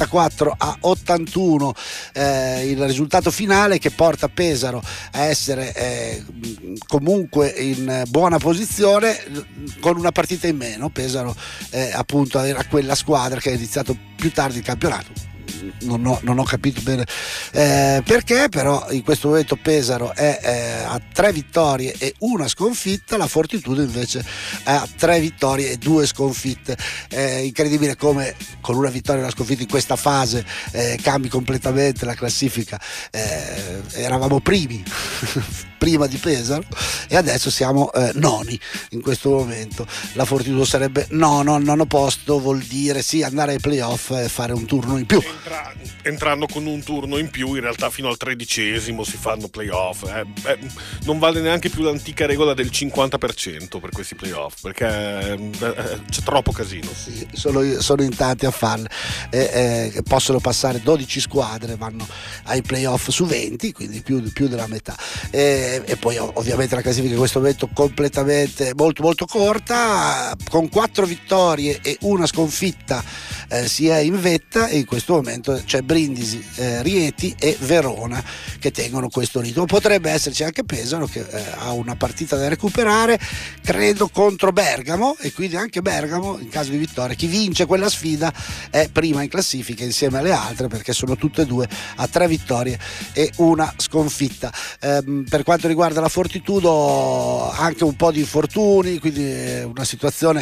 74-81 il risultato finale, che porta Pesaro a essere comunque in buona posizione, con una partita in meno. Pesaro appunto era quella squadra che ha iniziato più tardi il campionato. Non ho capito bene perché, però in questo momento Pesaro è a 3 vittorie e 1 sconfitta, la Fortitudo invece è a 3 vittorie e 2 sconfitte. Incredibile come con una vittoria e una sconfitta in questa fase cambi completamente la classifica. Eravamo primi prima di Pesaro e adesso siamo noni in questo momento. La Fortitudo sarebbe nono posto, vuol dire sì andare ai playoff e fare un turno in più. Entrando con un turno in più, in realtà fino al 13° si fanno playoff. Non vale neanche più l'antica regola del 50% per questi playoff, perché c'è troppo casino. Sì, sono in tanti a farle. Possono passare 12 squadre, vanno ai playoff su 20, quindi più della metà. E poi ovviamente la classifica in questo momento completamente molto molto corta, con 4 vittorie e 1 sconfitta si è in vetta, e in questo momento c'è Brindisi, Rieti e Verona che tengono questo ritmo. Potrebbe esserci anche Pesaro che ha una partita da recuperare, credo contro Bergamo, e quindi anche Bergamo in caso di vittoria, chi vince quella sfida è prima in classifica insieme alle altre, perché sono tutte e due a 3 vittorie e 1 sconfitta. Per quanto riguarda la Fortitudo, anche un po' di infortuni, quindi una situazione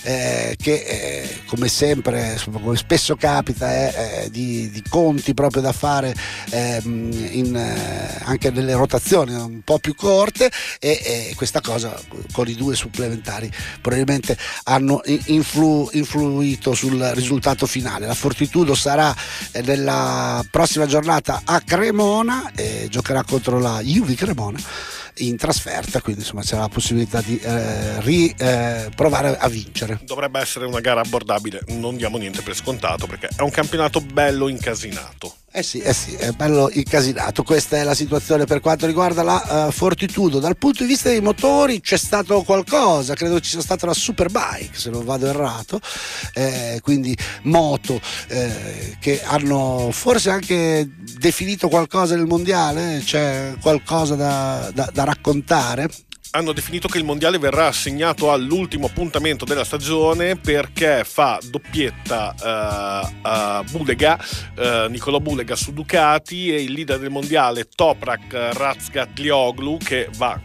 che come sempre, come spesso capita, è di conti proprio da fare anche nelle rotazioni un po' più corte, e questa cosa con i 2 supplementari probabilmente hanno influito sul risultato finale. La Fortitudo sarà nella prossima giornata a Cremona e giocherà contro la Juve Cremona in trasferta, quindi insomma c'è la possibilità di provare a vincere. Dovrebbe essere una gara abbordabile, non diamo niente per scontato, perché è un campionato bello incasinato. Eh sì, è bello incasinato. Questa è la situazione per quanto riguarda la Fortitudo. Dal punto di vista dei motori c'è stato qualcosa, credo ci sia stata la Superbike, se non vado errato, quindi moto che hanno forse anche definito qualcosa nel mondiale. C'è qualcosa da raccontare? Hanno definito che il mondiale verrà assegnato all'ultimo appuntamento della stagione, perché fa doppietta Nicolò Bulega su Ducati, e il leader del mondiale Toprak Razgatlioglu, che va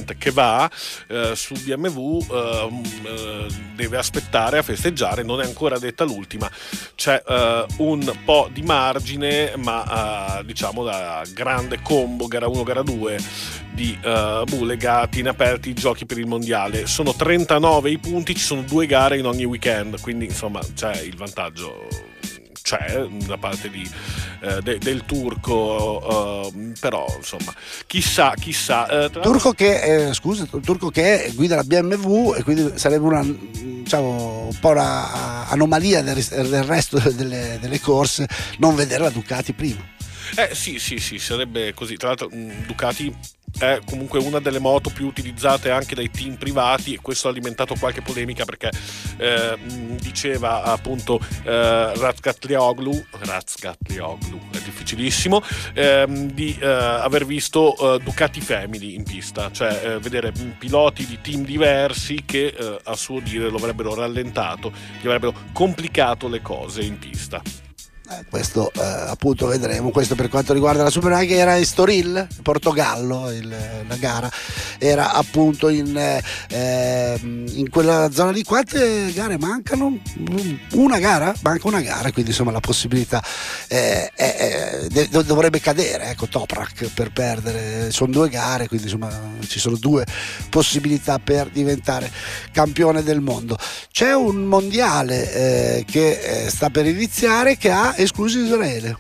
su BMW, deve aspettare a festeggiare. Non è ancora detta l'ultima, c'è un po' di margine, ma diciamo la grande combo gara 1 gara 2 di Bulega tiene aperti i giochi per il mondiale. Sono 39 i punti, ci sono 2 gare in ogni weekend, quindi insomma c'è il vantaggio, c'è da parte del turco, però insomma chissà turco che guida la BMW, e quindi sarebbe un po' una anomalia del resto delle corse non vedere la Ducati prima. Sì, sarebbe così. Tra l'altro Ducati è comunque una delle moto più utilizzate anche dai team privati, e questo ha alimentato qualche polemica perché diceva appunto Razgatlioglu, è difficilissimo, di aver visto Ducati Family in pista, cioè vedere piloti di team diversi che a suo dire lo avrebbero rallentato, gli avrebbero complicato le cose in pista. Questo appunto vedremo. Questo per quanto riguarda la Superbike, che era Estoril, Portogallo, la gara era appunto in quella zona lì. Quante gare mancano? Manca una gara, quindi insomma la possibilità dovrebbe cadere, ecco, Toprak per perdere. Sono 2 gare, quindi insomma ci sono 2 possibilità per diventare campione del mondo. C'è un mondiale che sta per iniziare, che ha escluso Israele.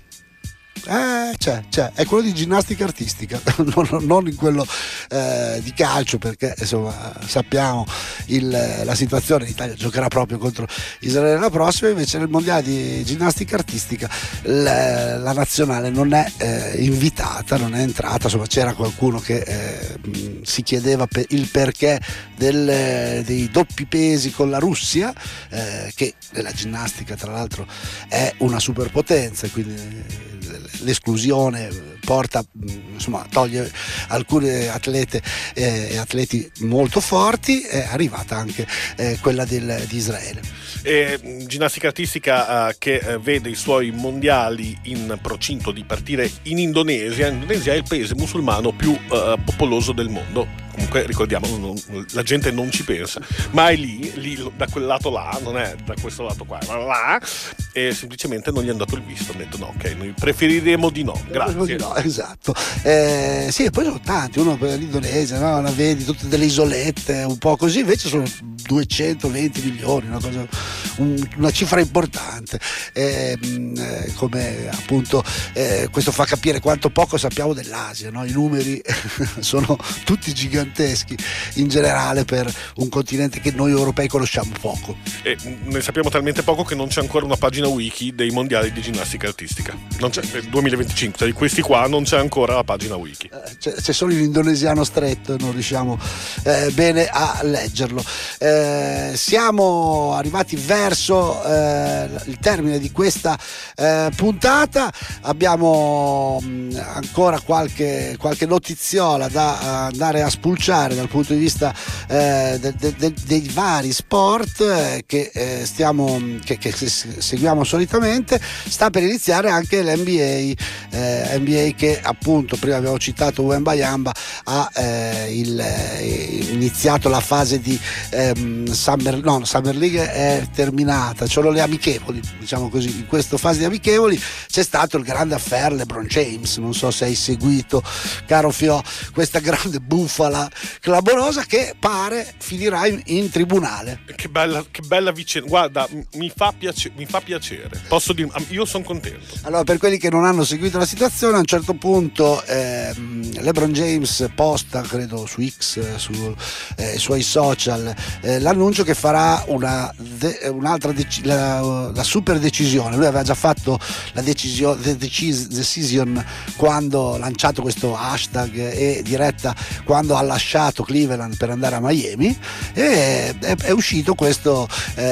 C'è, è quello di ginnastica artistica, non in quello di calcio, perché insomma sappiamo la situazione. L'Italia giocherà proprio contro Israele la prossima. Invece nel mondiale di ginnastica artistica la nazionale non è invitata, non è entrata. Insomma, c'era qualcuno che si chiedeva il perché dei doppi pesi con la Russia, che nella ginnastica tra l'altro è una superpotenza, quindi l'esclusione porta, insomma, toglie alcune atlete e atleti molto forti. È arrivata anche quella di Israele. Ginnastica artistica che vede i suoi mondiali in procinto di partire in Indonesia. Indonesia è il paese musulmano più popoloso del mondo. Comunque ricordiamo, la gente non ci pensa, ma è lì da quel lato là, non è da questo lato qua, ma là, e semplicemente non gli è andato il visto. Hanno detto no, ok, noi preferiremo di no, grazie. No, esatto. Sì, e poi sono tanti, uno per l'Indonesia, no? La vedi tutte delle isolette, un po' così, invece sono 220 milioni, una cifra importante. Come appunto questo fa capire quanto poco sappiamo dell'Asia, no? I numeri sono tutti giganteschi in generale per un continente che noi europei conosciamo poco. E ne sappiamo talmente poco che non c'è ancora una pagina wiki dei mondiali di ginnastica artistica. Non c'è, nel 2025, cioè di questi qua non c'è ancora la pagina wiki. C'è solo l'indonesiano stretto e non riusciamo bene a leggerlo. Siamo arrivati verso il termine di questa puntata. Abbiamo ancora qualche notiziola da andare a spulciare dal punto di vista dei vari sport che seguiamo solitamente. Sta per iniziare anche l'NBA, che appunto prima abbiamo citato Wembanyama, ha iniziato la fase di Summer League è terminata, sono le amichevoli, diciamo così. In questa fase di amichevoli c'è stato il grande affair LeBron James, non so se hai seguito, caro Fio, questa grande bufala clamorosa che pare finirà in tribunale. Che bella vicenda, guarda, mi fa piacere, posso dire, io sono contento. Allora, per quelli che non hanno seguito la situazione, a un certo punto LeBron James posta, credo su X, sui suoi social, l'annuncio che farà un'altra la super decisione. Lui aveva già fatto la decision quando ha lanciato questo hashtag e diretta quando ha lasciato Cleveland per andare a Miami, e è uscito questo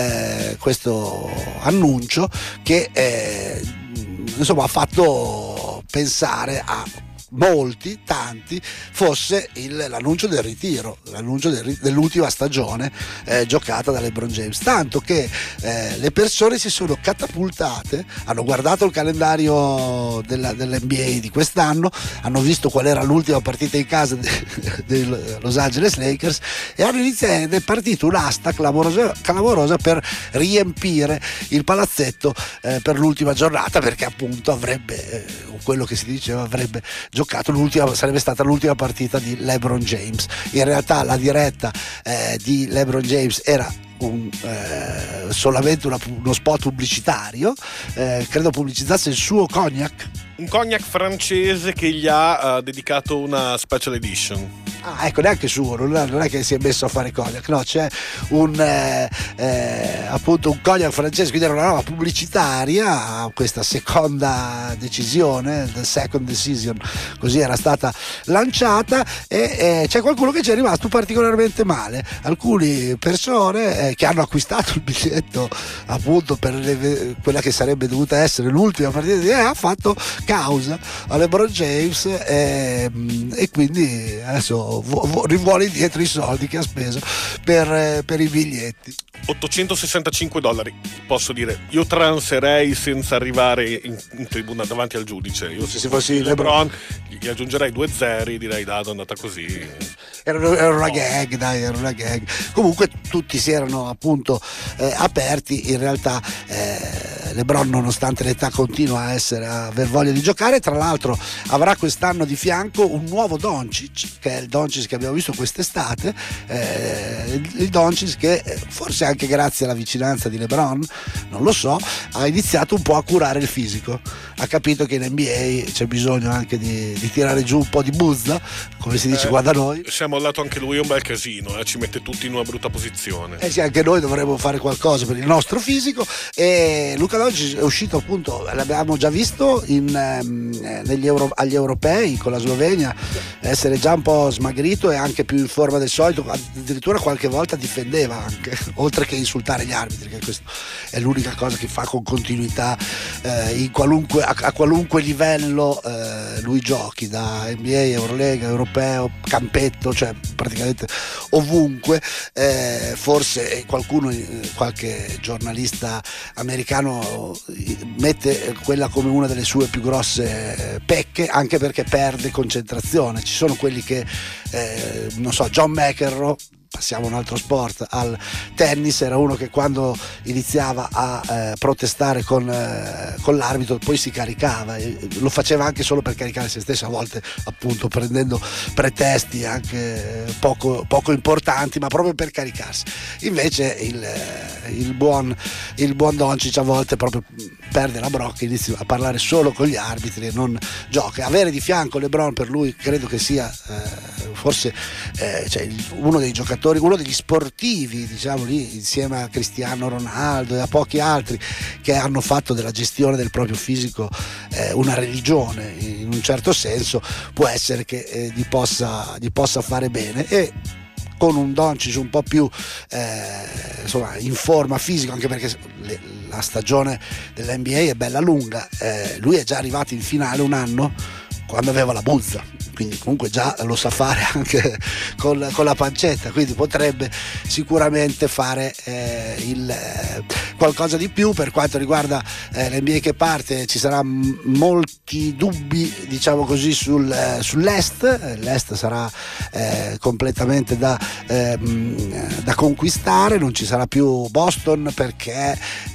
annuncio che insomma ha fatto pensare a tanti fosse l'annuncio del ritiro, l'annuncio dell'ultima stagione giocata da LeBron James, tanto che le persone si sono catapultate, hanno guardato il calendario dell'NBA di quest'anno, hanno visto qual era l'ultima partita in casa dei Los Angeles Lakers e è partito un'asta clamorosa per riempire il palazzetto per l'ultima giornata, perché appunto avrebbe quello che si diceva, avrebbe giocato sarebbe stata l'ultima partita di LeBron James. In realtà la diretta di LeBron James era solamente uno spot pubblicitario, credo pubblicizzasse il suo cognac, un cognac francese che gli ha dedicato una special edition. Ah, ecco, neanche suo, non è che si è messo a fare cognac, no, c'è appunto un cognac francese, quindi era una roba pubblicitaria, questa seconda decisione, the second decision, così era stata lanciata, e c'è qualcuno che ci è rimasto particolarmente male, alcune persone che hanno acquistato il biglietto appunto per quella che sarebbe dovuta essere l'ultima partita di ha fatto causa a LeBron James, e quindi adesso rivuole indietro i soldi che ha speso per i biglietti. $865, posso dire, io transerei senza arrivare in tribuna davanti al giudice. Io se fossi LeBron gli aggiungerei 2 zeri, direi è andata così. Era una gag, dai, era una gag. Comunque tutti si erano appunto aperti, in realtà LeBron, nonostante l'età, continua a aver voglia di giocare. Tra l'altro avrà quest'anno di fianco un nuovo Doncic, che è il Doncic che abbiamo visto quest'estate, il Doncic che forse anche grazie alla vicinanza di LeBron, non lo so, ha iniziato un po' a curare il fisico, ha capito che in NBA c'è bisogno anche di tirare giù un po' di buzza, come si dice qua da noi. Si è mollato anche lui un bel casino, ci mette tutti in una brutta posizione. Sì, anche noi dovremmo fare qualcosa per il nostro fisico, e Luka Doncic è uscito appunto, l'abbiamo già visto agli europei con la Slovenia, essere già un po' smagrito e anche più in forma del solito, addirittura qualche volta difendeva anche, oltre che insultare gli arbitri, che questo è l'unica cosa che fa con continuità a qualunque livello lui giochi, da NBA, Eurolega, Europeo, campetto, cioè praticamente ovunque. Forse qualche giornalista americano mette quella come una delle sue più grosse pecche, anche perché perde concentrazione. Ci sono quelli che non so, John McEnroe, passiamo a un altro sport, al tennis, era uno che quando iniziava a protestare con l'arbitro poi si caricava, lo faceva anche solo per caricare se stesso, a volte appunto prendendo pretesti anche poco importanti, ma proprio per caricarsi. Invece il buon Doncic a volte proprio perde la brocca, inizia a parlare solo con gli arbitri e non gioca. Avere di fianco LeBron per lui credo che sia forse cioè uno dei giocatori, uno degli sportivi, diciamo lì, insieme a Cristiano Ronaldo e a pochi altri, che hanno fatto della gestione del proprio fisico una religione in un certo senso. Può essere che gli possa fare bene, e con un Doncic un po' più insomma in forma fisica, anche perché la stagione dell'NBA è bella lunga, lui è già arrivato in finale un anno quando aveva la buzza, quindi comunque già lo sa fare anche con la pancetta, quindi potrebbe sicuramente fare qualcosa di più. Per quanto riguarda l'NBA che parte, ci saranno molti dubbi, diciamo così, sull'Est. L'Est sarà completamente da conquistare, non ci sarà più Boston perché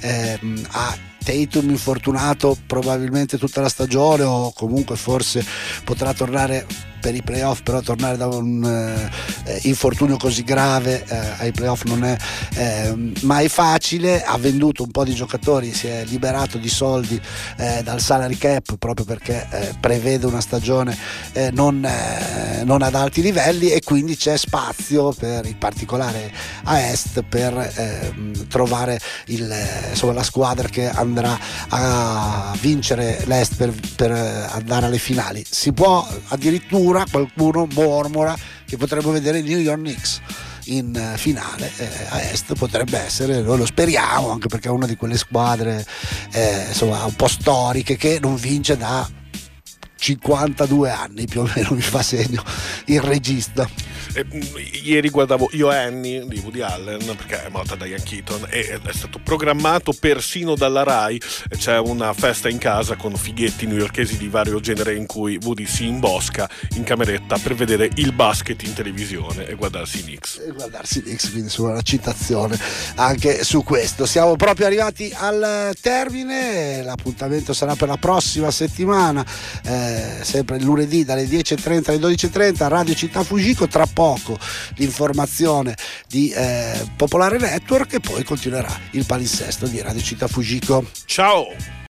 ha Tatum infortunato probabilmente tutta la stagione, o comunque forse potrà tornare per i playoff, però tornare da un infortunio così grave ai playoff non è mai facile. Ha venduto un po' di giocatori, si è liberato di soldi dal salary cap, proprio perché prevede una stagione non ad alti livelli, e quindi c'è spazio in particolare a Est per trovare la squadra che andrà a vincere l'Est per andare alle finali. Si può addirittura, qualcuno mormora che potremmo vedere New York Knicks in finale a Est, potrebbe essere, noi lo speriamo, anche perché è una di quelle squadre un po' storiche che non vince da 52 anni più o meno, mi fa segno il regista. Ieri guardavo Io Annie di Woody Allen, perché è morta Diane Keaton, e è stato programmato persino dalla Rai. C'è una festa in casa con fighetti newyorkesi di vario genere in cui Woody si imbosca in cameretta per vedere il basket in televisione e guardarsi i Knicks. Quindi una citazione anche su questo. Siamo proprio arrivati al termine, l'appuntamento sarà per la prossima settimana, sempre il lunedì dalle 10:30 alle 12:30 Radio Città Fujiko. Tra poco l'informazione di Popolare Network, e poi continuerà il palinsesto di Radio Città Fujiko. Ciao!